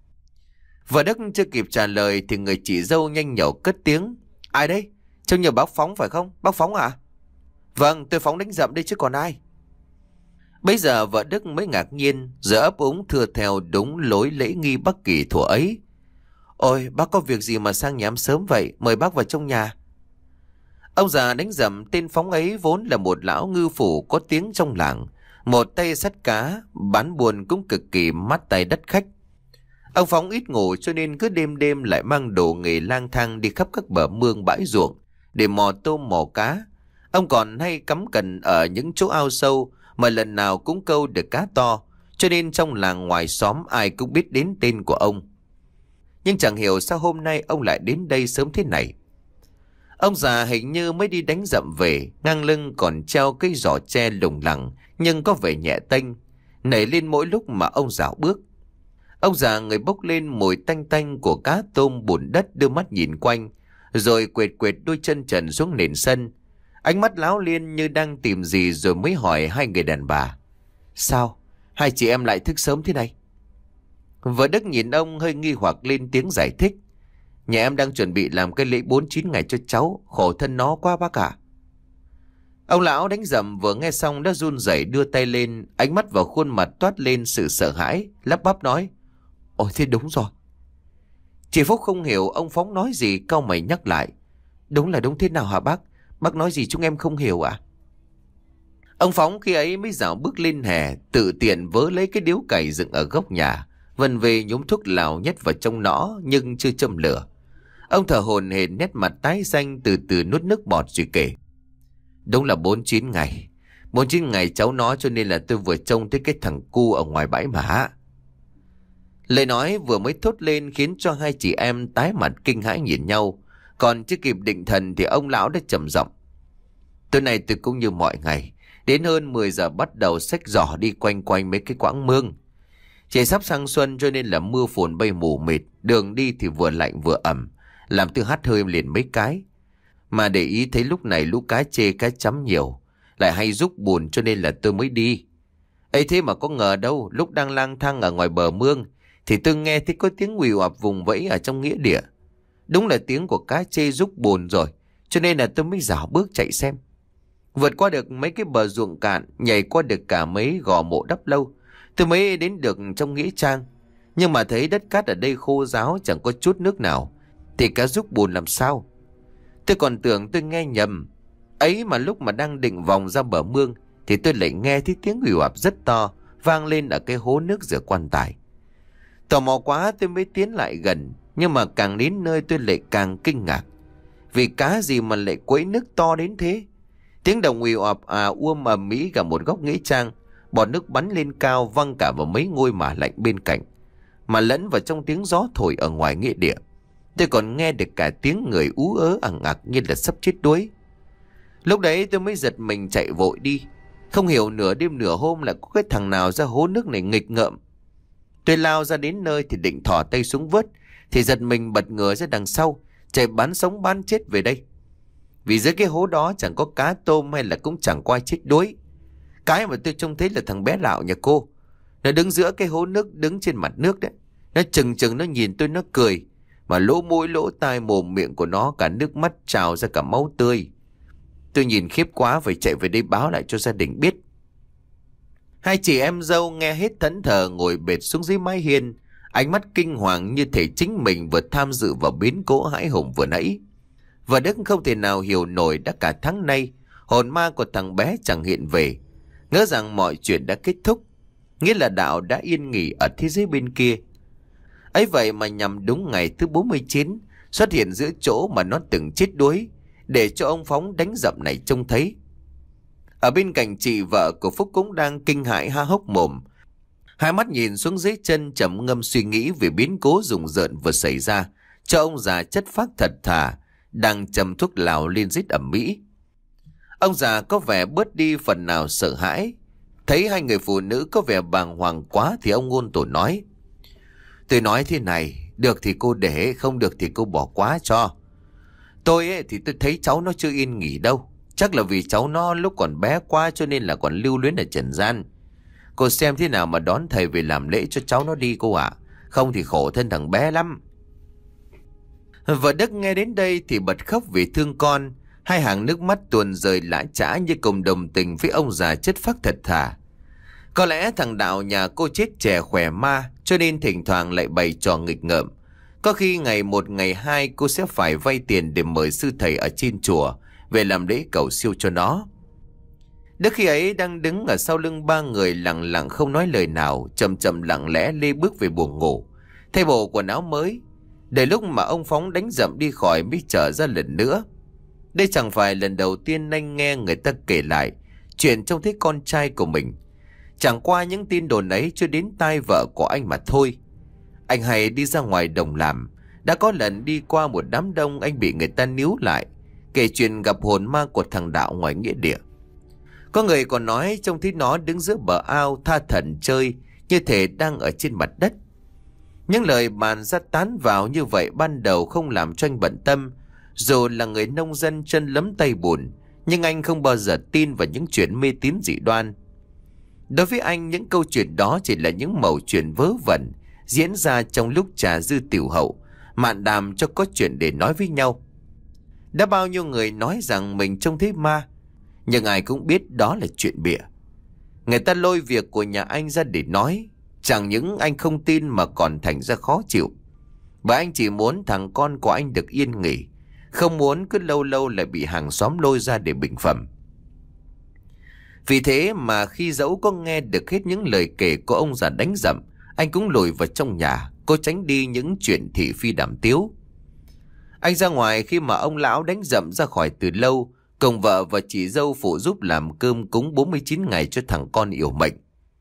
Vợ Đức chưa kịp trả lời thì người chị dâu nhanh nhẩu cất tiếng. Ai đấy? Trông như bác Phóng phải không? Bác Phóng à? Vâng, tôi Phóng đánh dậm đây chứ còn ai. Bây giờ vợ Đức mới ngạc nhiên, giờ ấp úng thưa theo đúng lối lễ nghi Bắc Kỳ thuở ấy. Ôi bác có việc gì mà sang nhà em sớm vậy? Mời bác vào trong nhà. Ông già đánh dậm tên Phóng ấy vốn là một lão ngư phủ có tiếng trong làng. Một tay sắt cá, bán buôn cũng cực kỳ mát tay đất khách. Ông Phóng ít ngủ cho nên cứ đêm đêm lại mang đồ nghề lang thang đi khắp các bờ mương bãi ruộng để mò tôm mò cá. Ông còn hay cắm cần ở những chỗ ao sâu mà lần nào cũng câu được cá to, cho nên trong làng ngoài xóm ai cũng biết đến tên của ông. Nhưng chẳng hiểu sao hôm nay ông lại đến đây sớm thế này. Ông già hình như mới đi đánh dậm về, ngang lưng còn treo cái giỏ tre lủng lẳng nhưng có vẻ nhẹ tênh, nảy lên mỗi lúc mà ông dạo bước. Ông già người bốc lên mùi tanh tanh của cá tôm bùn đất, đưa mắt nhìn quanh, rồi quệt quệt đôi chân trần xuống nền sân. Ánh mắt láo liên như đang tìm gì rồi mới hỏi hai người đàn bà. Sao? Hai chị em lại thức sớm thế này? Vợ Đức nhìn ông hơi nghi hoặc lên tiếng giải thích. Nhà em đang chuẩn bị làm cái lễ bốn chín ngày cho cháu, khổ thân nó quá bác ạ. Ông lão đánh dậm vừa nghe xong đã run rẩy đưa tay lên, ánh mắt vào khuôn mặt toát lên sự sợ hãi, lắp bắp nói. Ôi thế đúng rồi. Chị Phúc không hiểu ông Phóng nói gì, cau mày nhắc lại. Đúng là đúng thế nào hả bác? Bác nói gì chúng em không hiểu à? Ông Phóng khi ấy mới dạo bước lên hè, tự tiện vớ lấy cái điếu cày dựng ở góc nhà, vần về nhúng thuốc lào nhét vào trong nó nhưng chưa châm lửa. Ông thở hổn hển, nét mặt tái xanh, từ từ nuốt nước bọt rồi kể. Đúng là bốn chín ngày. Bốn chín ngày cháu nó, cho nên là tôi vừa trông thấy cái thằng cu ở ngoài bãi mả. Lời nói vừa mới thốt lên khiến cho hai chị em tái mặt kinh hãi nhìn nhau. Còn chưa kịp định thần thì ông lão đã trầm giọng. Tối nay tôi cũng như mọi ngày, đến hơn mười giờ bắt đầu xách giỏ đi quanh quanh mấy cái quãng mương. Trời sắp sang xuân cho nên là mưa phùn bay mù mịt, đường đi thì vừa lạnh vừa ẩm, làm tôi hắt hơi liền mấy cái. Mà để ý thấy lúc này lũ cá chê cá chấm nhiều, lại hay rúc bùn cho nên là tôi mới đi. Ấy thế mà có ngờ đâu, lúc đang lang thang ở ngoài bờ mương thì tôi nghe thấy có tiếng quỳ oạp vùng vẫy ở trong nghĩa địa. Đúng là tiếng của cá chê rúc bùn rồi, cho nên là tôi mới dảo bước chạy xem. Vượt qua được mấy cái bờ ruộng cạn, nhảy qua được cả mấy gò mộ đắp lâu, tôi mới đến được trong nghĩa trang. Nhưng mà thấy đất cát ở đây khô ráo, chẳng có chút nước nào, thì cá rúc bùn làm sao? Tôi còn tưởng tôi nghe nhầm. Ấy mà lúc mà đang định vòng ra bờ mương thì tôi lại nghe thấy tiếng hủy oạp rất to vang lên ở cái hố nước giữa quan tài. Tò mò quá tôi mới tiến lại gần, nhưng mà càng đến nơi tôi lại càng kinh ngạc. Vì cá gì mà lại quấy nước to đến thế? Tiếng đồng hủy oạp à uôm ầm ĩ cả một góc nghĩa trang, bọt nước bắn lên cao văng cả vào mấy ngôi mả lạnh bên cạnh, mà lẫn vào trong tiếng gió thổi ở ngoài nghĩa địa. Tôi còn nghe được cả tiếng người ú ớ ằng ặc như là sắp chết đuối. Lúc đấy tôi mới giật mình chạy vội đi. Không hiểu nửa đêm nửa hôm lại có cái thằng nào ra hố nước này nghịch ngợm. Tôi lao ra đến nơi thì định thò tay xuống vớt, thì giật mình bật ngửa ra đằng sau, chạy bán sống bán chết về đây. Vì dưới cái hố đó chẳng có cá tôm hay là cũng chẳng có ai chết đuối. Cái mà tôi trông thấy là thằng bé Lạo nhà cô. Nó đứng giữa cái hố nước, đứng trên mặt nước đấy. Nó chừng chừng nó nhìn tôi nó cười, mà lỗ mũi lỗ tai mồm miệng của nó cả nước mắt trào ra cả máu tươi. Tôi nhìn khiếp quá phải chạy về đây báo lại cho gia đình biết. Hai chị em dâu nghe hết thẫn thờ ngồi bệt xuống dưới mái hiên, ánh mắt kinh hoàng như thể chính mình vừa tham dự vào biến cố hãi hùng vừa nãy. Và Đức không thể nào hiểu nổi đã cả tháng nay hồn ma của thằng bé chẳng hiện về, ngỡ rằng mọi chuyện đã kết thúc, nghĩa là Đạo đã yên nghỉ ở thế giới bên kia. Ấy vậy mà nhằm đúng ngày thứ bốn mươi chín xuất hiện giữa chỗ mà nó từng chết đuối, để cho ông Phóng đánh dậm này trông thấy. Ở bên cạnh chị vợ của Phúc cũng đang kinh hãi há hốc mồm, hai mắt nhìn xuống dưới chân trầm ngâm suy nghĩ về biến cố rùng rợn vừa xảy ra cho ông già chất phác thật thà đang châm thuốc lào lên rít ầm ĩ. Ông già có vẻ bớt đi phần nào sợ hãi. Thấy hai người phụ nữ có vẻ bàng hoàng quá thì ông ngôn tổ nói. Tôi nói thế này, được thì cô để, không được thì cô bỏ quá cho. Tôi ấy, thì tôi thấy cháu nó chưa yên nghỉ đâu. Chắc là vì cháu nó lúc còn bé quá cho nên là còn lưu luyến ở trần gian. Cô xem thế nào mà đón thầy về làm lễ cho cháu nó đi cô ạ. Không thì khổ thân thằng bé lắm. Vợ Đức nghe đến đây thì bật khóc vì thương con. Hai hàng nước mắt tuôn rơi lã chã như cùng đồng tình với ông già chất phác thật thà. Có lẽ thằng Đạo nhà cô chết trẻ khỏe ma, cho nên thỉnh thoảng lại bày trò nghịch ngợm. Có khi ngày một ngày hai cô sẽ phải vay tiền để mời sư thầy ở trên chùa về làm lễ cầu siêu cho nó. Đức khi ấy đang đứng ở sau lưng ba người lặng lặng không nói lời nào, chậm chậm lặng lẽ lê bước về buồng ngủ, thay bộ quần áo mới. Để lúc mà ông Phóng đánh dậm đi khỏi mới trở ra lần nữa. Đây chẳng phải lần đầu tiên anh nghe người ta kể lại chuyện trông thấy con trai của mình. Chẳng qua những tin đồn ấy chưa đến tai vợ của anh mà thôi. Anh hay đi ra ngoài đồng làm, đã có lần đi qua một đám đông anh bị người ta níu lại, kể chuyện gặp hồn ma của thằng Đạo ngoài nghĩa địa. Có người còn nói trông thấy nó đứng giữa bờ ao tha thẩn chơi, như thể đang ở trên mặt đất. Những lời bàn ra tán vào như vậy ban đầu không làm cho anh bận tâm. Dù là người nông dân chân lấm tay bùn, nhưng anh không bao giờ tin vào những chuyện mê tín dị đoan. Đối với anh, những câu chuyện đó chỉ là những mẩu chuyện vớ vẩn diễn ra trong lúc trà dư tiểu hậu, mạn đàm cho có chuyện để nói với nhau. Đã bao nhiêu người nói rằng mình trông thấy ma, nhưng ai cũng biết đó là chuyện bịa. Người ta lôi việc của nhà anh ra để nói, chẳng những anh không tin mà còn thành ra khó chịu. Và anh chỉ muốn thằng con của anh được yên nghỉ, không muốn cứ lâu lâu lại bị hàng xóm lôi ra để bình phẩm. Vì thế mà khi dẫu có nghe được hết những lời kể của ông già đánh dậm, anh cũng lùi vào trong nhà, cố tránh đi những chuyện thị phi đàm tiếu. Anh ra ngoài khi mà ông lão đánh dậm ra khỏi từ lâu, cùng vợ và chị dâu phụ giúp làm cơm cúng bốn mươi chín ngày cho thằng con yêu mệnh.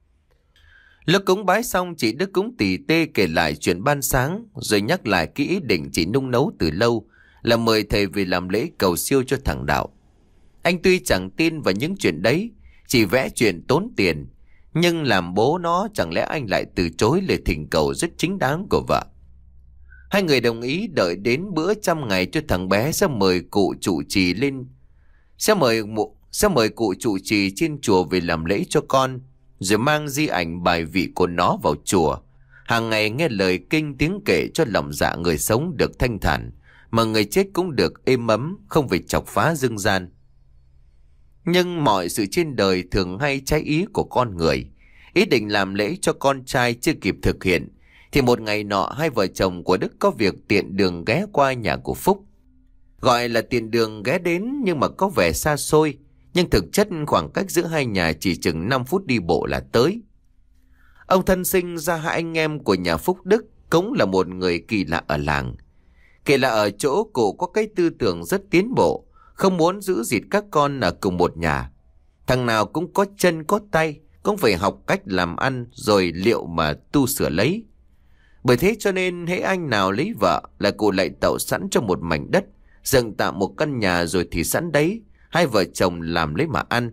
Lúc cúng bái xong, chị Đức cũng tỉ tê kể lại chuyện ban sáng, rồi nhắc lại cái ý định chị nung nấu từ lâu là mời thầy về làm lễ cầu siêu cho thằng Đạo. Anh tuy chẳng tin vào những chuyện đấy, chỉ vẽ chuyện tốn tiền, nhưng làm bố nó chẳng lẽ anh lại từ chối lời thỉnh cầu rất chính đáng của vợ. Hai người đồng ý đợi đến bữa trăm ngày cho thằng bé sẽ mời cụ trụ trì lên, sẽ mời mụ sẽ mời cụ trụ trì trên chùa về làm lễ cho con, rồi mang di ảnh bài vị của nó vào chùa, hàng ngày nghe lời kinh tiếng kệ cho lòng dạ người sống được thanh thản, mà người chết cũng được êm ấm, không phải chọc phá dương gian. Nhưng mọi sự trên đời thường hay trái ý của con người. Ý định làm lễ cho con trai chưa kịp thực hiện, thì một ngày nọ hai vợ chồng của Đức có việc tiện đường ghé qua nhà của Phúc. Gọi là tiện đường ghé đến nhưng mà có vẻ xa xôi, nhưng thực chất khoảng cách giữa hai nhà chỉ chừng năm phút đi bộ là tới. Ông thân sinh ra hai anh em của nhà Phúc Đức cũng là một người kỳ lạ ở làng. Kỳ lạ ở chỗ cụ có cái tư tưởng rất tiến bộ, không muốn giữ gìn các con ở cùng một nhà. Thằng nào cũng có chân có tay, cũng phải học cách làm ăn rồi liệu mà tu sửa lấy. Bởi thế cho nên hễ anh nào lấy vợ là cụ lại tậu sẵn cho một mảnh đất, dựng tạm một căn nhà rồi thì sẵn đấy, hai vợ chồng làm lấy mà ăn.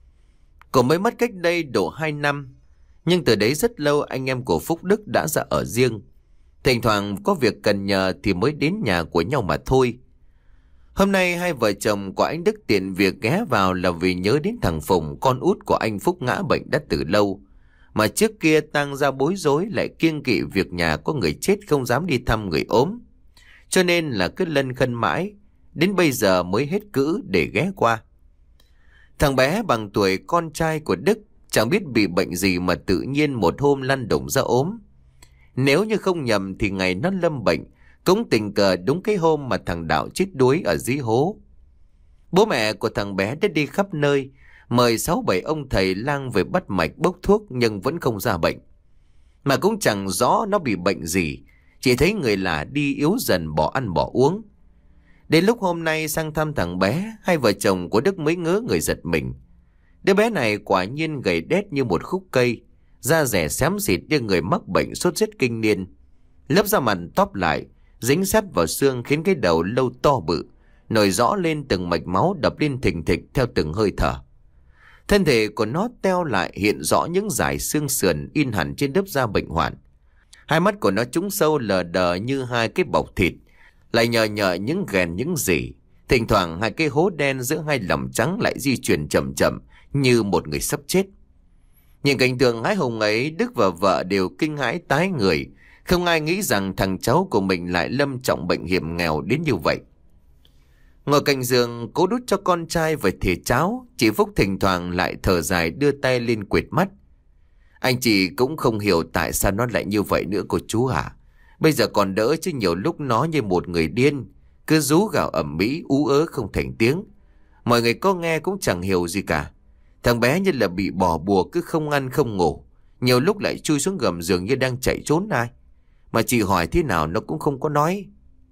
Cụ mới mất cách đây độ hai năm, nhưng từ đấy rất lâu anh em của Phúc Đức đã ra ở riêng. Thỉnh thoảng có việc cần nhờ thì mới đến nhà của nhau mà thôi. Hôm nay hai vợ chồng của anh Đức tiện việc ghé vào là vì nhớ đến thằng Phùng, con út của anh Phúc ngã bệnh đã từ lâu. Mà trước kia tang ra bối rối, lại kiêng kỵ việc nhà có người chết không dám đi thăm người ốm. Cho nên là cứ lân khân mãi, đến bây giờ mới hết cữ để ghé qua. Thằng bé bằng tuổi con trai của Đức chẳng biết bị bệnh gì mà tự nhiên một hôm lăn đùng ra ốm. Nếu như không nhầm thì ngày nó lâm bệnh cũng tình cờ đúng cái hôm mà thằng Đạo chết đuối ở dưới hố. Bố mẹ của thằng bé đã đi khắp nơi, mời sáu bảy ông thầy lang về bắt mạch bốc thuốc nhưng vẫn không ra bệnh. Mà cũng chẳng rõ nó bị bệnh gì, chỉ thấy người lạ đi yếu dần bỏ ăn bỏ uống. Đến lúc hôm nay sang thăm thằng bé, hai vợ chồng của Đức mới ngớ người giật mình. Đứa bé này quả nhiên gầy đét như một khúc cây, da rẻ xám xịt như người mắc bệnh sốt rét kinh niên. Lớp da mặt tóp lại, dính sát vào xương khiến cái đầu lâu to bự, nổi rõ lên từng mạch máu đập lên thình thịch theo từng hơi thở. Thân thể của nó teo lại, hiện rõ những dải xương sườn in hẳn trên lớp da bệnh hoạn. Hai mắt của nó trũng sâu lờ đờ như hai cái bọc thịt, lại nhờ nhờ những ghèn những gì. Thỉnh thoảng hai cái hố đen giữa hai lòng trắng lại di chuyển chậm chậm như một người sắp chết. Nhìn cảnh tượng hãi hùng ấy, Đức và vợ đều kinh hãi tái người. Không ai nghĩ rằng thằng cháu của mình lại lâm trọng bệnh hiểm nghèo đến như vậy. Ngồi cạnh giường cố đút cho con trai vài thìa cháo, chị Phúc thỉnh thoảng lại thở dài đưa tay lên quệt mắt. Anh chị cũng không hiểu tại sao nó lại như vậy nữa cô chú hả? Bây giờ còn đỡ, chứ nhiều lúc nó như một người điên, cứ rú gào ầm ĩ ú ớ không thành tiếng. Mọi người có nghe cũng chẳng hiểu gì cả. Thằng bé như là bị bỏ bùa, cứ không ăn không ngủ, nhiều lúc lại chui xuống gầm giường như đang chạy trốn ai. Mà chị hỏi thế nào nó cũng không có nói.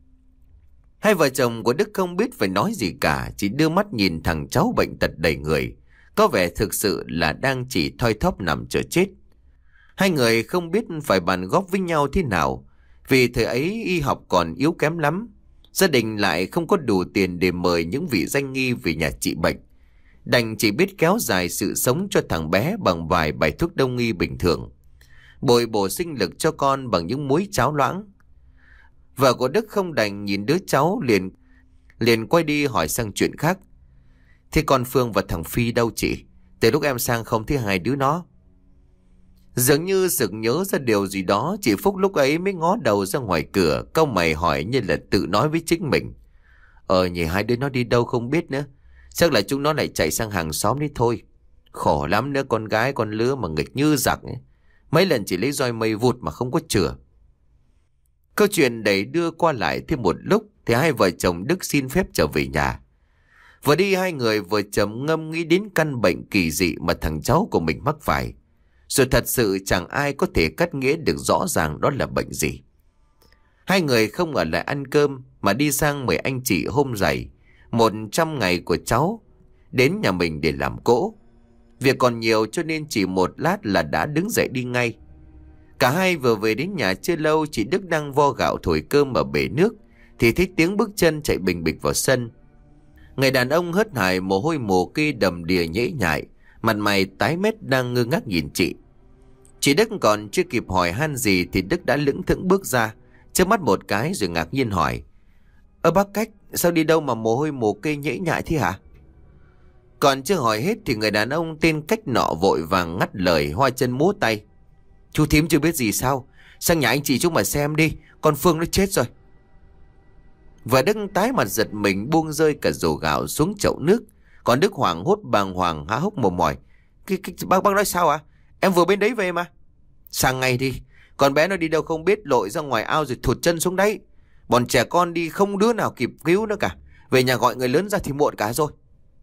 Hai vợ chồng của Đức không biết phải nói gì cả, chỉ đưa mắt nhìn thằng cháu bệnh tật đầy người, có vẻ thực sự là đang chỉ thoi thóp nằm chờ chết. Hai người không biết phải bàn góp với nhau thế nào, vì thời ấy y học còn yếu kém lắm. Gia đình lại không có đủ tiền để mời những vị danh nghi về nhà trị bệnh, đành chỉ biết kéo dài sự sống cho thằng bé bằng vài bài thuốc đông y bình thường, bồi bổ sinh lực cho con bằng những muối cháo loãng. Vợ của Đức không đành nhìn đứa cháu, liền liền quay đi hỏi sang chuyện khác. Thế con Phương và thằng Phi đâu chị? Từ lúc em sang không thấy hai đứa nó. Dường như sực nhớ ra điều gì đó, chị Phúc lúc ấy mới ngó đầu ra ngoài cửa, cau mày hỏi như là tự nói với chính mình. Ờ nhỉ, hai đứa nó đi đâu không biết nữa. Chắc là chúng nó lại chạy sang hàng xóm đi thôi. Khổ lắm nữa, con gái con lứa mà nghịch như giặc ấy. Mấy lần chỉ lấy roi mây vụt mà không có chừa. Câu chuyện đẩy đưa qua lại thêm một lúc thì hai vợ chồng Đức xin phép trở về nhà. Vừa đi hai người vừa trầm ngâm nghĩ đến căn bệnh kỳ dị mà thằng cháu của mình mắc phải. Rồi thật sự chẳng ai có thể cắt nghĩa được rõ ràng đó là bệnh gì. Hai người không ở lại ăn cơm mà đi sang mời anh chị hôm rày một trăm ngày của cháu đến nhà mình để làm cỗ. Việc còn nhiều cho nên chỉ một lát là đã đứng dậy đi ngay. Cả hai vừa về đến nhà chưa lâu, chị Đức đang vo gạo thổi cơm ở bể nước thì thấy tiếng bước chân chạy bình bịch vào sân. Người đàn ông hớt hải mồ hôi mồ kê đầm đìa nhễ nhại, mặt mày tái mét đang ngơ ngác nhìn chị. Chị Đức còn chưa kịp hỏi han gì thì Đức đã lững thững bước ra, chớp mắt một cái rồi ngạc nhiên hỏi: Ơ bác Cách, sao đi đâu mà mồ hôi mồ kê nhễ nhại thế hả? Còn chưa hỏi hết thì người đàn ông tên Cách nọ vội vàng ngắt lời, hoa chân múa tay: Chú thím chưa biết gì sao? Sang nhà anh chị chúng mà xem đi, con Phương nó chết rồi. Và Đức tái mặt giật mình buông rơi cả rổ gạo xuống chậu nước. Còn Đức hoảng hốt bàng hoàng há hốc mồm mỏi: cái, cái, bác bác nói sao à? Em vừa bên đấy về mà. Sang ngay đi, con bé nó đi đâu không biết, lội ra ngoài ao rồi thụt chân xuống đấy. Bọn trẻ con đi không đứa nào kịp cứu nữa cả. Về nhà gọi người lớn ra thì muộn cả rồi.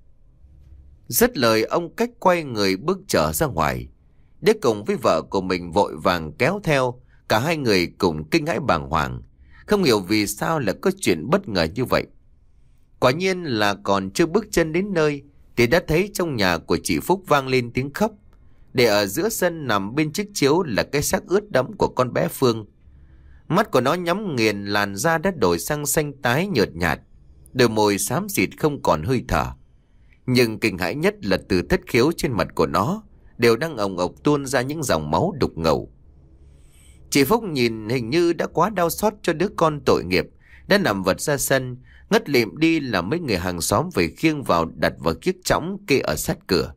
Dứt lời ông Cách quay người bước trở ra ngoài. Đức cùng với vợ của mình vội vàng kéo theo. Cả hai người cùng kinh hãi bàng hoàng, không hiểu vì sao là có chuyện bất ngờ như vậy. Quả nhiên là còn chưa bước chân đến nơi thì đã thấy trong nhà của chị Phúc vang lên tiếng khóc. Để ở giữa sân nằm bên chiếc chiếu là cái xác ướt đẫm của con bé Phương. Mắt của nó nhắm nghiền, làn da đã đổi sang xanh tái nhợt nhạt, đôi môi xám xịt không còn hơi thở. Nhưng kinh hãi nhất là từ thất khiếu trên mặt của nó đều đang ồng ộc tuôn ra những dòng máu đục ngầu. Chị Phúc nhìn hình như đã quá đau xót cho đứa con tội nghiệp, đã nằm vật ra sân, ngất lịm đi là mấy người hàng xóm về khiêng vào đặt vào chiếc chõng kê ở sát cửa.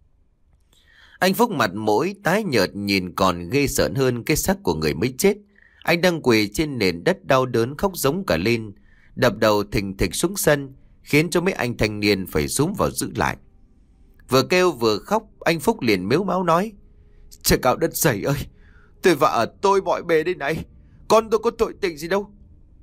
Anh Phúc mặt mũi tái nhợt nhìn còn ghê sợ hơn cái xác của người mới chết. Anh đang quỳ trên nền đất đau đớn khóc giống cả lên, đập đầu thình thịch xuống sân, khiến cho mấy anh thanh niên phải xúm vào giữ lại. Vừa kêu vừa khóc, anh Phúc liền mếu máo nói: Trời cao đất dày ơi, tôi vợ tôi mọi bề đây này, con tôi có tội tình gì đâu.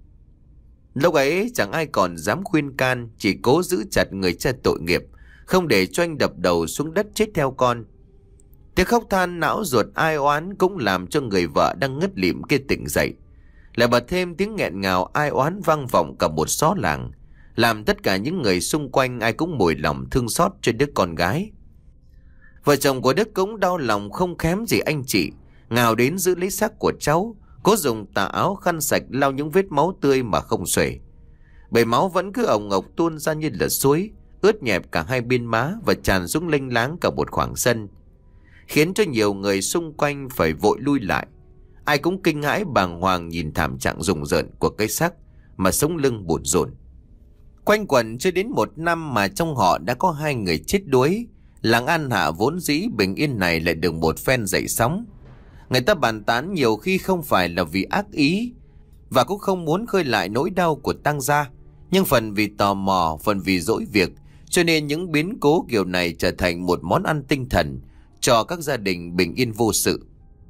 Lúc ấy chẳng ai còn dám khuyên can, chỉ cố giữ chặt người cha tội nghiệp, không để cho anh đập đầu xuống đất chết theo con. Tiếng khóc than não ruột ai oán cũng làm cho người vợ đang ngất lịm kia tỉnh dậy. Lại bật thêm tiếng nghẹn ngào ai oán vang vọng cả một xó làng, làm tất cả những người xung quanh ai cũng mùi lòng thương xót cho đứa con gái. Vợ chồng của Đức cũng đau lòng không kém gì anh chị, ngào đến giữ lấy xác của cháu, cố dùng tà áo khăn sạch lau những vết máu tươi mà không xuể. Bể máu vẫn cứ ồng ộc tuôn ra như là suối, ướt nhẹp cả hai bên má và tràn xuống lênh láng cả một khoảng sân, khiến cho nhiều người xung quanh phải vội lui lại. Ai cũng kinh hãi bàng hoàng nhìn thảm trạng rùng rợn của cái xác mà sống lưng bủn rủn. Quanh quẩn chưa đến một năm mà trong họ đã có hai người chết đuối. Làng An Hạ vốn dĩ bình yên này lại được một phen dậy sóng. Người ta bàn tán nhiều khi không phải là vì ác ý, và cũng không muốn khơi lại nỗi đau của tang gia, nhưng phần vì tò mò, phần vì dỗi việc, cho nên những biến cố kiểu này trở thành một món ăn tinh thần cho các gia đình bình yên vô sự.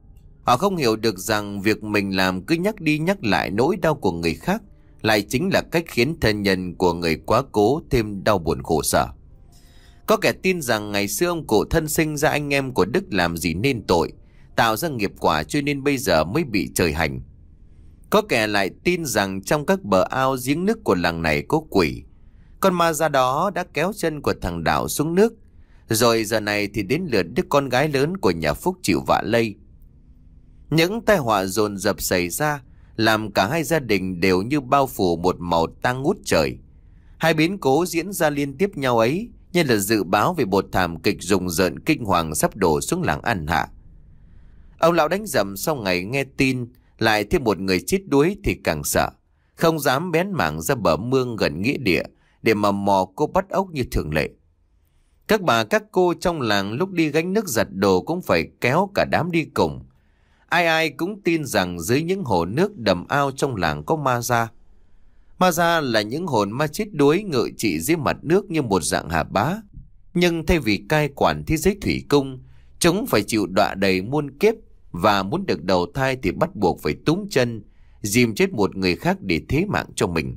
Họ không hiểu được rằng việc mình làm cứ nhắc đi nhắc lại nỗi đau của người khác lại chính là cách khiến thân nhân của người quá cố thêm đau buồn khổ sở. Có kẻ tin rằng ngày xưa ông cụ thân sinh ra anh em của Đức làm gì nên tội, tạo ra nghiệp quả cho nên bây giờ mới bị trời hành. Có kẻ lại tin rằng trong các bờ ao giếng nước của làng này có quỷ. Con ma ra đó đã kéo chân của thằng Đạo xuống nước. Rồi giờ này thì đến lượt đứa con gái lớn của nhà Phúc chịu vạ lây. Những tai họa dồn dập xảy ra làm cả hai gia đình đều như bao phủ một màu tang ngút trời. Hai biến cố diễn ra liên tiếp nhau ấy như là dự báo về một thảm kịch rùng rợn kinh hoàng sắp đổ xuống làng An Hạ. Ông lão đánh rầm sau ngày nghe tin lại thêm một người chết đuối thì càng sợ, không dám bén mảng ra bờ mương gần nghĩa địa để mà mò cô bắt ốc như thường lệ. Các bà các cô trong làng lúc đi gánh nước giặt đồ cũng phải kéo cả đám đi cùng. Ai ai cũng tin rằng dưới những hồ nước đầm ao trong làng có ma ra. Ma ra là những hồn ma chết đuối ngự trị dưới mặt nước như một dạng hà bá. Nhưng thay vì cai quản thế giới thủy cung, chúng phải chịu đọa đầy muôn kiếp, và muốn được đầu thai thì bắt buộc phải túm chân, dìm chết một người khác để thế mạng cho mình.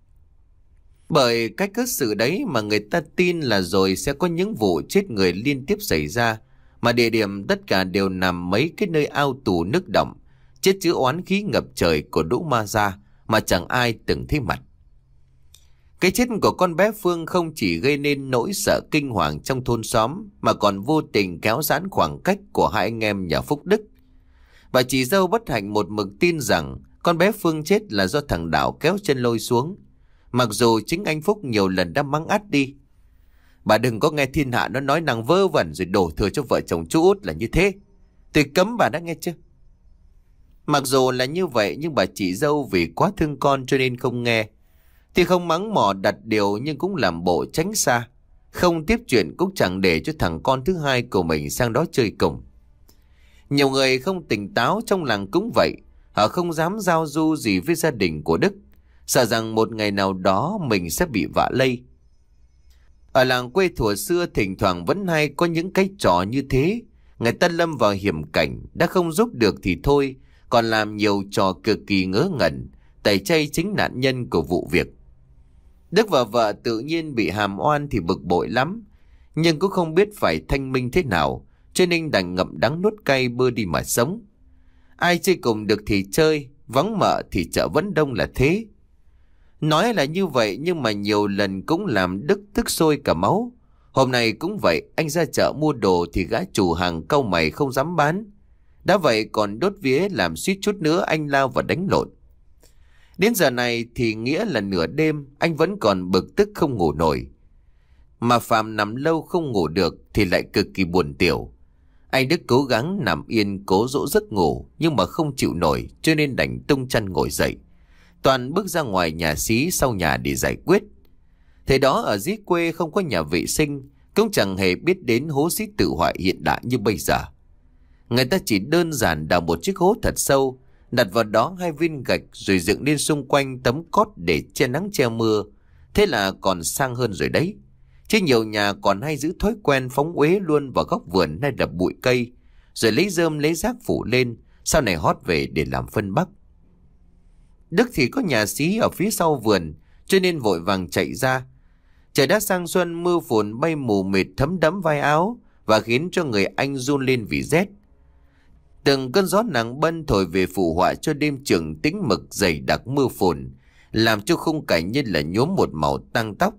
Bởi cách cớ sự đấy mà người ta tin là rồi sẽ có những vụ chết người liên tiếp xảy ra, mà địa điểm tất cả đều nằm mấy cái nơi ao tù nước đọng, chết chứa oán khí ngập trời của lũ ma ra mà chẳng ai từng thấy mặt. Cái chết của con bé Phương không chỉ gây nên nỗi sợ kinh hoàng trong thôn xóm, mà còn vô tình kéo giãn khoảng cách của hai anh em nhà Phúc Đức. Bà chị dâu bất hạnh một mực tin rằng con bé Phương chết là do thằng Đạo kéo chân lôi xuống, mặc dù chính anh Phúc nhiều lần đã mắng át đi. Bà đừng có nghe thiên hạ nó nói năng vơ vẩn rồi đổ thừa cho vợ chồng chú Út là như thế. Tôi cấm bà đã nghe chưa? Mặc dù là như vậy nhưng bà chị dâu vì quá thương con cho nên không nghe. Thì không mắng mỏ đặt điều nhưng cũng làm bộ tránh xa. Không tiếp chuyện cũng chẳng để cho thằng con thứ hai của mình sang đó chơi cùng. Nhiều người không tỉnh táo trong làng cũng vậy. Họ không dám giao du gì với gia đình của Đức, sợ rằng một ngày nào đó mình sẽ bị vạ lây. Ở làng quê thuở xưa thỉnh thoảng vẫn hay có những cái trò như thế. Người ta lâm vào hiểm cảnh, đã không giúp được thì thôi, còn làm nhiều trò cực kỳ ngớ ngẩn, tẩy chay chính nạn nhân của vụ việc. Đức và vợ tự nhiên bị hàm oan thì bực bội lắm, nhưng cũng không biết phải thanh minh thế nào, cho nên đành ngậm đắng nuốt cay bơ đi mà sống. Ai chơi cùng được thì chơi, vắng mợ thì chợ vẫn đông là thế. Nói là như vậy nhưng mà nhiều lần cũng làm Đức tức sôi cả máu. Hôm nay cũng vậy, anh ra chợ mua đồ thì gã chủ hàng cau mày không dám bán. Đã vậy còn đốt vía làm suýt chút nữa anh lao vào đánh lộn. Đến giờ này thì nghĩa là nửa đêm anh vẫn còn bực tức không ngủ nổi. Mà Phạm nằm lâu không ngủ được thì lại cực kỳ buồn tiểu. Anh Đức cố gắng nằm yên cố dỗ giấc ngủ nhưng mà không chịu nổi cho nên đành tung chăn ngồi dậy. Toàn bước ra ngoài nhà xí sau nhà để giải quyết. Thế đó ở dưới quê không có nhà vệ sinh, cũng chẳng hề biết đến hố xí tự hoại hiện đại như bây giờ. Người ta chỉ đơn giản đào một chiếc hố thật sâu, đặt vào đó hai viên gạch rồi dựng lên xung quanh tấm cót để che nắng che mưa. Thế là còn sang hơn rồi đấy. Chứ nhiều nhà còn hay giữ thói quen phóng uế luôn vào góc vườn hay đập bụi cây, rồi lấy rơm lấy rác phủ lên, sau này hót về để làm phân bắc. Đức thì có nhà xí ở phía sau vườn, cho nên vội vàng chạy ra. Trời đã sang xuân, mưa phùn bay mù mịt thấm đẫm vai áo và khiến cho người anh run lên vì rét. Từng cơn gió nắng bân thổi về phụ họa cho đêm trường tĩnh mực dày đặc mưa phùn, làm cho khung cảnh như là nhuốm một màu tang tóc.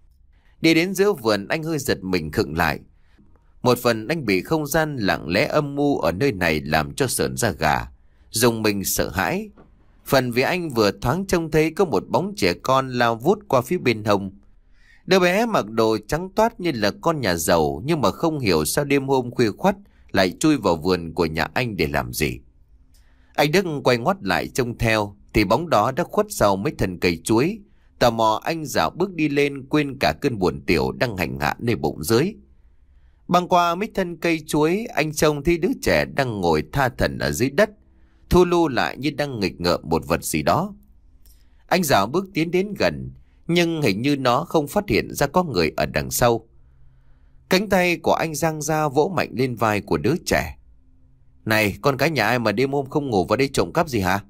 Đi đến giữa vườn anh hơi giật mình khựng lại. Một phần anh bị không gian lặng lẽ âm mưu ở nơi này làm cho sởn da gà, dùng mình sợ hãi. Phần vì anh vừa thoáng trông thấy có một bóng trẻ con lao vút qua phía bên hông. Đứa bé mặc đồ trắng toát như là con nhà giàu, nhưng mà không hiểu sao đêm hôm khuya khoắt lại chui vào vườn của nhà anh để làm gì. Anh Đức quay ngoắt lại trông theo thì bóng đó đã khuất sau mấy thân cây chuối. Tò mò anh dạo bước đi lên, quên cả cơn buồn tiểu đang hành hạ nơi bụng dưới. Băng qua mấy thân cây chuối, anh trông thấy đứa trẻ đang ngồi tha thẩn ở dưới đất, thu lu lại như đang nghịch ngợm một vật gì đó. Anh dạo bước tiến đến gần, nhưng hình như nó không phát hiện ra có người ở đằng sau. Cánh tay của anh giang ra vỗ mạnh lên vai của đứa trẻ. Này, con cái nhà ai mà đêm hôm không ngủ vào đây trộm cắp gì hả?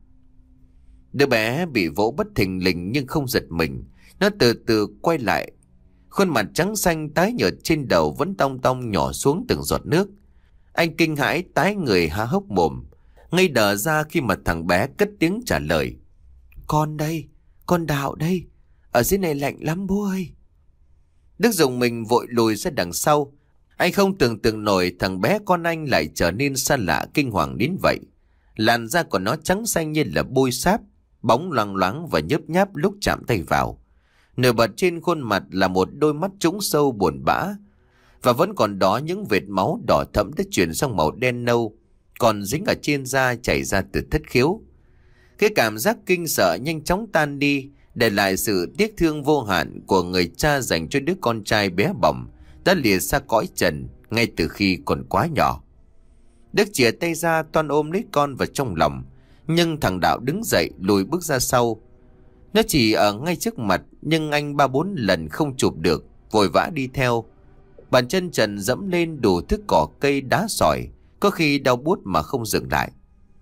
Đứa bé bị vỗ bất thình lình nhưng không giật mình. Nó từ từ quay lại. Khuôn mặt trắng xanh tái nhợt trên đầu vẫn tong tong nhỏ xuống từng giọt nước. Anh kinh hãi tái người há hốc mồm, ngây đờ ra khi mà thằng bé cất tiếng trả lời. Con đây, con Đạo đây. Ở dưới này lạnh lắm bố ơi. Đức dùng mình vội lùi ra đằng sau. Anh không tưởng tượng nổi thằng bé con anh lại trở nên xa lạ kinh hoàng đến vậy. Làn da của nó trắng xanh như là bôi sáp, bóng loang loáng và nhớp nháp lúc chạm tay vào. Nổi bật trên khuôn mặt là một đôi mắt trũng sâu buồn bã, và vẫn còn đó những vệt máu đỏ thẫm đã chuyển sang màu đen nâu, còn dính ở trên da chảy ra từ thất khiếu. Cái cảm giác kinh sợ nhanh chóng tan đi, để lại sự tiếc thương vô hạn của người cha dành cho đứa con trai bé bỏng đã lìa xa cõi trần ngay từ khi còn quá nhỏ. Đức chìa tay ra toan ôm lấy con vào trong lòng, nhưng thằng Đạo đứng dậy lùi bước ra sau. Nó chỉ ở ngay trước mặt, nhưng anh ba bốn lần không chụp được, vội vã đi theo. Bàn chân trần dẫm lên đủ thứ cỏ cây đá sỏi, có khi đau buốt mà không dừng lại.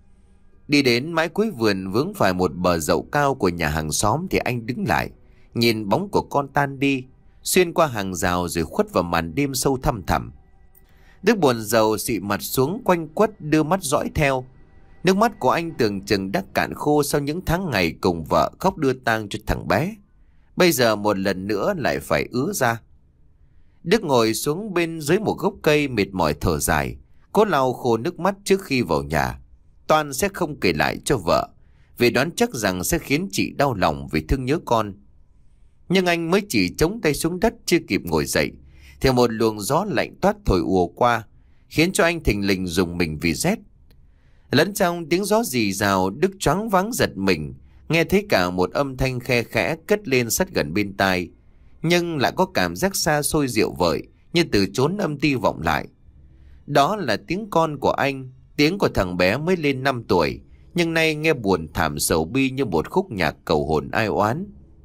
Đi đến mái cuối vườn vướng phải một bờ dậu cao của nhà hàng xóm thì anh đứng lại, nhìn bóng của con tan đi, xuyên qua hàng rào rồi khuất vào màn đêm sâu thăm thẳm. Đức buồn rầu xị mặt xuống quanh quất đưa mắt dõi theo. Nước mắt của anh tưởng chừng đã cạn khô sau những tháng ngày cùng vợ khóc đưa tang cho thằng bé. Bây giờ một lần nữa lại phải ứa ra. Đức ngồi xuống bên dưới một gốc cây mệt mỏi thở dài, cố lau khô nước mắt trước khi vào nhà. Toan sẽ không kể lại cho vợ, vì đoán chắc rằng sẽ khiến chị đau lòng vì thương nhớ con. Nhưng anh mới chỉ chống tay xuống đất chưa kịp ngồi dậy, thì một luồng gió lạnh toát thổi ùa qua, khiến cho anh thình lình rùng mình vì rét. Lẫn trong tiếng gió rì rào, Đức choáng váng giật mình, nghe thấy cả một âm thanh khe khẽ cất lên sát gần bên tai, nhưng lại có cảm giác xa xôi dịu vợi, như từ chốn âm ti vọng lại. Đó là tiếng con của anh, tiếng của thằng bé mới lên năm tuổi, nhưng nay nghe buồn thảm sầu bi như một khúc nhạc cầu hồn ai oán.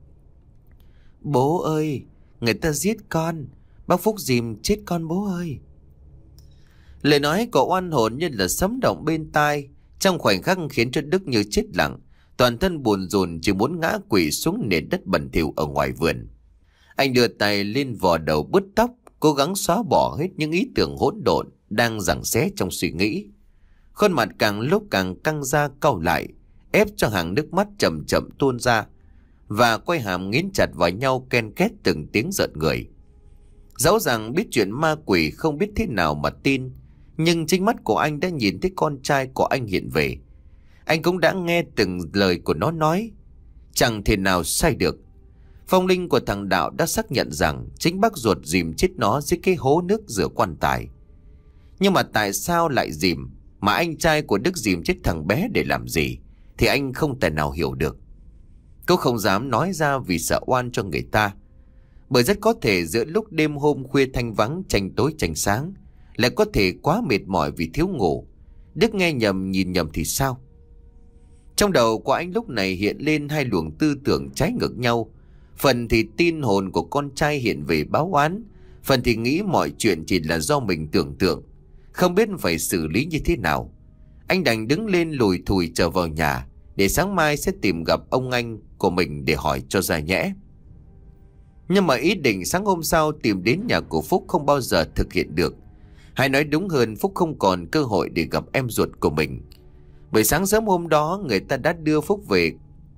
Bố ơi, người ta giết con, bác Phúc dìm chết con bố ơi. Lời nói của oan hồn như là sấm động bên tai, trong khoảnh khắc khiến cho Đức như chết lặng, toàn thân buồn rùn chỉ muốn ngã quỵ xuống nền đất bẩn thỉu ở ngoài vườn. Anh đưa tay lên vò đầu bứt tóc, cố gắng xóa bỏ hết những ý tưởng hỗn độn đang giằng xé trong suy nghĩ. Khuôn mặt càng lúc càng căng ra cau lại, ép cho hàng nước mắt chậm chậm tuôn ra, và quay hàm nghiến chặt vào nhau ken két từng tiếng rợn người. Dẫu rằng biết chuyện ma quỷ không biết thế nào mà tin, nhưng chính mắt của anh đã nhìn thấy con trai của anh hiện về. Anh cũng đã nghe từng lời của nó nói, chẳng thể nào sai được. Phong linh của thằng Đạo đã xác nhận rằng chính bác ruột dìm chết nó dưới cái hố nước rửa quan tài. Nhưng mà tại sao lại dìm, mà anh trai của Đức dìm chết thằng bé để làm gì, thì anh không thể nào hiểu được. Cô không dám nói ra vì sợ oan cho người ta. Bởi rất có thể giữa lúc đêm hôm khuya thanh vắng tranh tối tranh sáng, lại có thể quá mệt mỏi vì thiếu ngủ, Đức nghe nhầm nhìn nhầm thì sao? Trong đầu của anh lúc này hiện lên hai luồng tư tưởng trái ngược nhau. Phần thì tin hồn của con trai hiện về báo oán, phần thì nghĩ mọi chuyện chỉ là do mình tưởng tượng, không biết phải xử lý như thế nào. Anh đành đứng lên lùi thùi trở vào nhà, để sáng mai sẽ tìm gặp ông anh của mình để hỏi cho ra nhẽ. Nhưng mà ý định sáng hôm sau tìm đến nhà của Phúc không bao giờ thực hiện được. Hay nói đúng hơn, Phúc không còn cơ hội để gặp em ruột của mình. Bởi sáng sớm hôm đó người ta đã đưa Phúc về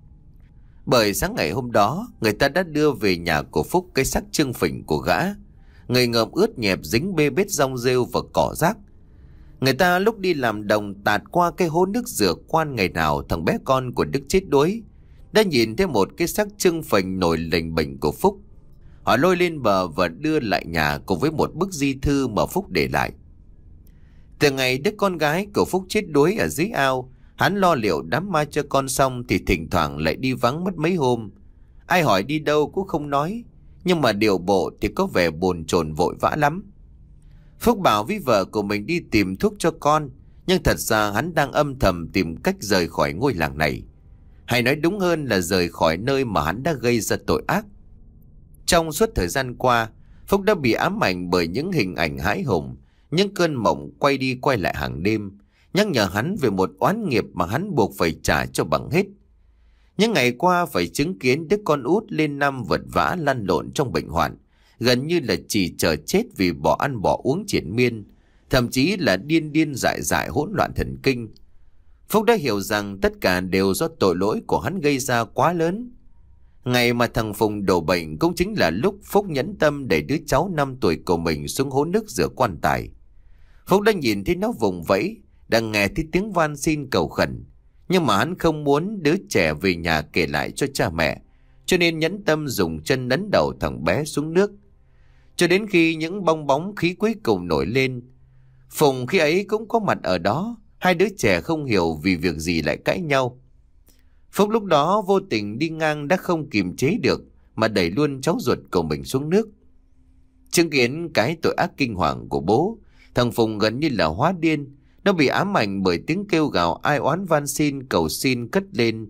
Bởi sáng ngày hôm đó người ta đã đưa về nhà của Phúc cái xác trương phình của gã, người ngợm ướt nhẹp dính bê bết rong rêu và cỏ rác. Người ta lúc đi làm đồng tạt qua cái hố nước rửa quan ngày nào thằng bé con của Đức chết đuối, đã nhìn thấy một cái xác trương phình nổi lềnh bềnh của Phúc. Họ lôi lên bờ và đưa lại nhà cùng với một bức di thư mà Phúc để lại. Từ ngày đứa con gái của Phúc chết đuối ở dưới ao, hắn lo liệu đám ma cho con xong thì thỉnh thoảng lại đi vắng mất mấy hôm. Ai hỏi đi đâu cũng không nói, nhưng mà điều bộ thì có vẻ bồn chồn vội vã lắm. Phúc bảo với vợ của mình đi tìm thuốc cho con, nhưng thật ra hắn đang âm thầm tìm cách rời khỏi ngôi làng này. Hay nói đúng hơn là rời khỏi nơi mà hắn đã gây ra tội ác. Trong suốt thời gian qua, Phúc đã bị ám ảnh bởi những hình ảnh hãi hùng, những cơn mộng quay đi quay lại hàng đêm, nhắc nhở hắn về một oán nghiệp mà hắn buộc phải trả cho bằng hết. Những ngày qua phải chứng kiến đứa con út lên năm vật vã lăn lộn trong bệnh hoạn, gần như là chỉ chờ chết vì bỏ ăn bỏ uống triền miên, thậm chí là điên điên dại dại hỗn loạn thần kinh. Phúc đã hiểu rằng tất cả đều do tội lỗi của hắn gây ra quá lớn. Ngày mà thằng Phùng đổ bệnh cũng chính là lúc Phúc nhẫn tâm đẩy đứa cháu năm tuổi của mình xuống hố nước rửa quan tài. Phúc đã nhìn thấy nó vùng vẫy, đang nghe thấy tiếng van xin cầu khẩn, nhưng mà hắn không muốn đứa trẻ về nhà kể lại cho cha mẹ, cho nên nhẫn tâm dùng chân ấn đầu thằng bé xuống nước. Cho đến khi những bong bóng khí cuối cùng nổi lên, Phùng khi ấy cũng có mặt ở đó. Hai đứa trẻ không hiểu vì việc gì lại cãi nhau. Phúc lúc đó vô tình đi ngang đã không kiềm chế được mà đẩy luôn cháu ruột của mình xuống nước. Chứng kiến cái tội ác kinh hoàng của bố, thằng Phùng gần như là hóa điên. Nó bị ám ảnh bởi tiếng kêu gào ai oán van xin cầu xin cất lên.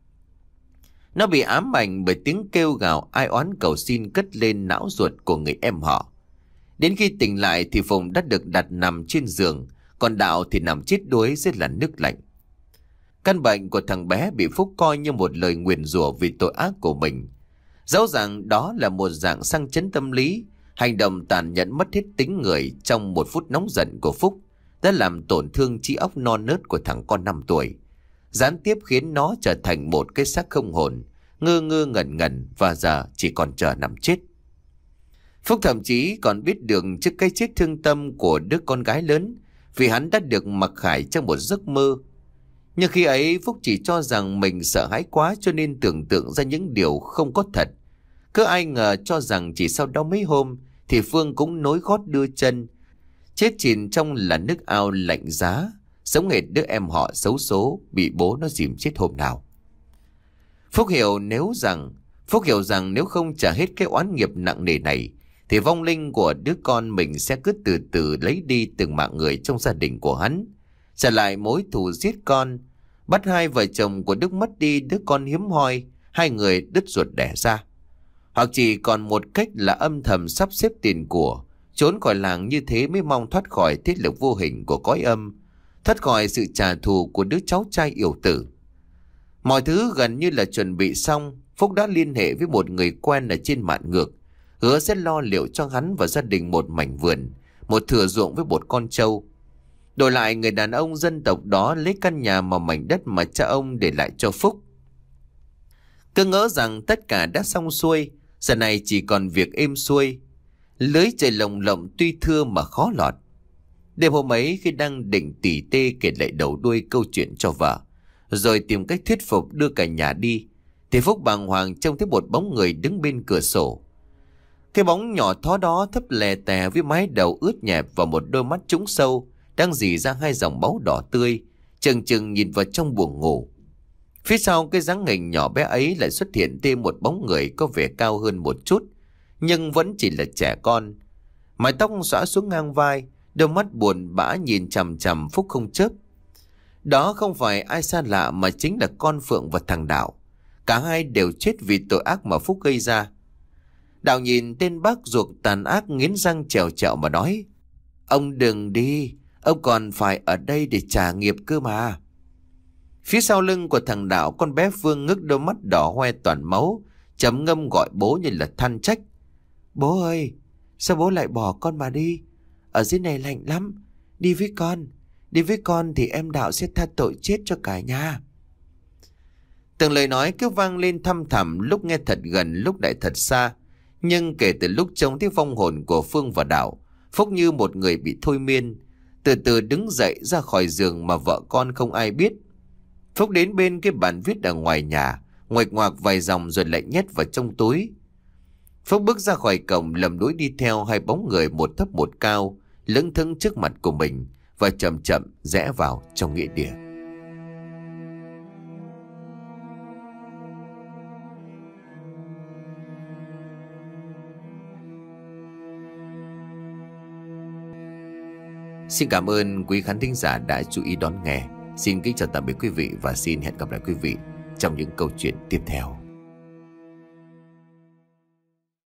Nó bị ám ảnh bởi tiếng kêu gào ai oán cầu xin cất lên não ruột của người em họ. Đến khi tỉnh lại thì Phùng đã được đặt nằm trên giường, còn Đạo thì nằm chết đuối dưới làn nước lạnh. Căn bệnh của thằng bé bị Phúc coi như một lời nguyền rủa vì tội ác của mình. Dẫu rằng đó là một dạng sang chấn tâm lý, hành động tàn nhẫn mất hết tính người trong một phút nóng giận của Phúc đã làm tổn thương trí óc non nớt của thằng con năm tuổi, gián tiếp khiến nó trở thành một cái xác không hồn, ngơ ngơ ngẩn ngẩn và giờ chỉ còn chờ nằm chết. Phúc thậm chí còn biết được trước cái chết thương tâm của đứa con gái lớn, vì hắn đã được mặc khải trong một giấc mơ. Nhưng khi ấy Phúc chỉ cho rằng mình sợ hãi quá cho nên tưởng tượng ra những điều không có thật. Cứ ai ngờ cho rằng chỉ sau đó mấy hôm thì Phương cũng nối gót đưa chân, chết chìm trong là nước ao lạnh giá, giống hệt đứa em họ xấu số bị bố nó dìm chết hôm nào. Phúc hiểu nếu rằng Phúc hiểu rằng nếu không trả hết cái oán nghiệp nặng nề này thì vong linh của đứa con mình sẽ cứ từ từ lấy đi từng mạng người trong gia đình của hắn, trả lại mối thù giết con, bắt hai vợ chồng của Đức mất đi đứa con hiếm hoi, hai người đứt ruột đẻ ra. Hoặc chỉ còn một cách là âm thầm sắp xếp tiền của, trốn khỏi làng, như thế mới mong thoát khỏi thế lực vô hình của cõi âm, thoát khỏi sự trả thù của đứa cháu trai yểu tử. Mọi thứ gần như là chuẩn bị xong. Phúc đã liên hệ với một người quen ở trên mạn ngược, hứa sẽ lo liệu cho hắn và gia đình một mảnh vườn, một thửa ruộng với một con trâu. Đổi lại người đàn ông dân tộc đó lấy căn nhà mà mảnh đất mà cha ông để lại cho Phúc. Cứ ngỡ rằng tất cả đã xong xuôi, giờ này chỉ còn việc êm xuôi. Lưới trời lồng lộng tuy thưa mà khó lọt. Đêm hôm ấy khi đang định tỉ tê kể lại đầu đuôi câu chuyện cho vợ, rồi tìm cách thuyết phục đưa cả nhà đi, thì Phúc bàng hoàng trông thấy một bóng người đứng bên cửa sổ. Cái bóng nhỏ thó đó thấp lè tè với mái đầu ướt nhẹp và một đôi mắt trũng sâu đang rỉ ra hai dòng máu đỏ tươi, chừng chừng nhìn vào trong buồng ngủ. Phía sau cái dáng hình nhỏ bé ấy lại xuất hiện thêm một bóng người có vẻ cao hơn một chút, nhưng vẫn chỉ là trẻ con. Mái tóc xõa xuống ngang vai, đôi mắt buồn bã nhìn chằm chằm Phúc không chớp. Đó không phải ai xa lạ mà chính là con Phượng và thằng Đạo. Cả hai đều chết vì tội ác mà Phúc gây ra. Đạo nhìn tên bác ruột tàn ác nghiến răng trèo trẹo mà nói: "Ông đừng đi, ông còn phải ở đây để trả nghiệp cơ mà." Phía sau lưng của thằng Đạo, con bé Phương ngước đôi mắt đỏ hoe toàn máu, trầm ngâm gọi bố như là than trách: "Bố ơi, sao bố lại bỏ con mà đi? Ở dưới này lạnh lắm, đi với con, đi với con thì em Đạo sẽ tha tội chết cho cả nhà." Từng lời nói cứ vang lên thăm thẳm, lúc nghe thật gần, lúc lại thật xa. Nhưng kể từ lúc trông thấy vong hồn của Phương và Đạo, Phúc như một người bị thôi miên, từ từ đứng dậy ra khỏi giường mà vợ con không ai biết. Phúc đến bên cái bàn viết ở ngoài nhà, nguệch ngoạc vài dòng rồi lại nhét vào trong túi. Phúc bước ra khỏi cổng, lầm lũi đi theo hai bóng người một thấp một cao lững thững trước mặt của mình và chậm chậm rẽ vào trong nghĩa địa. Xin cảm ơn quý khán thính giả đã chú ý đón nghe. Xin kính chào tạm biệt quý vị và xin hẹn gặp lại quý vị trong những câu chuyện tiếp theo.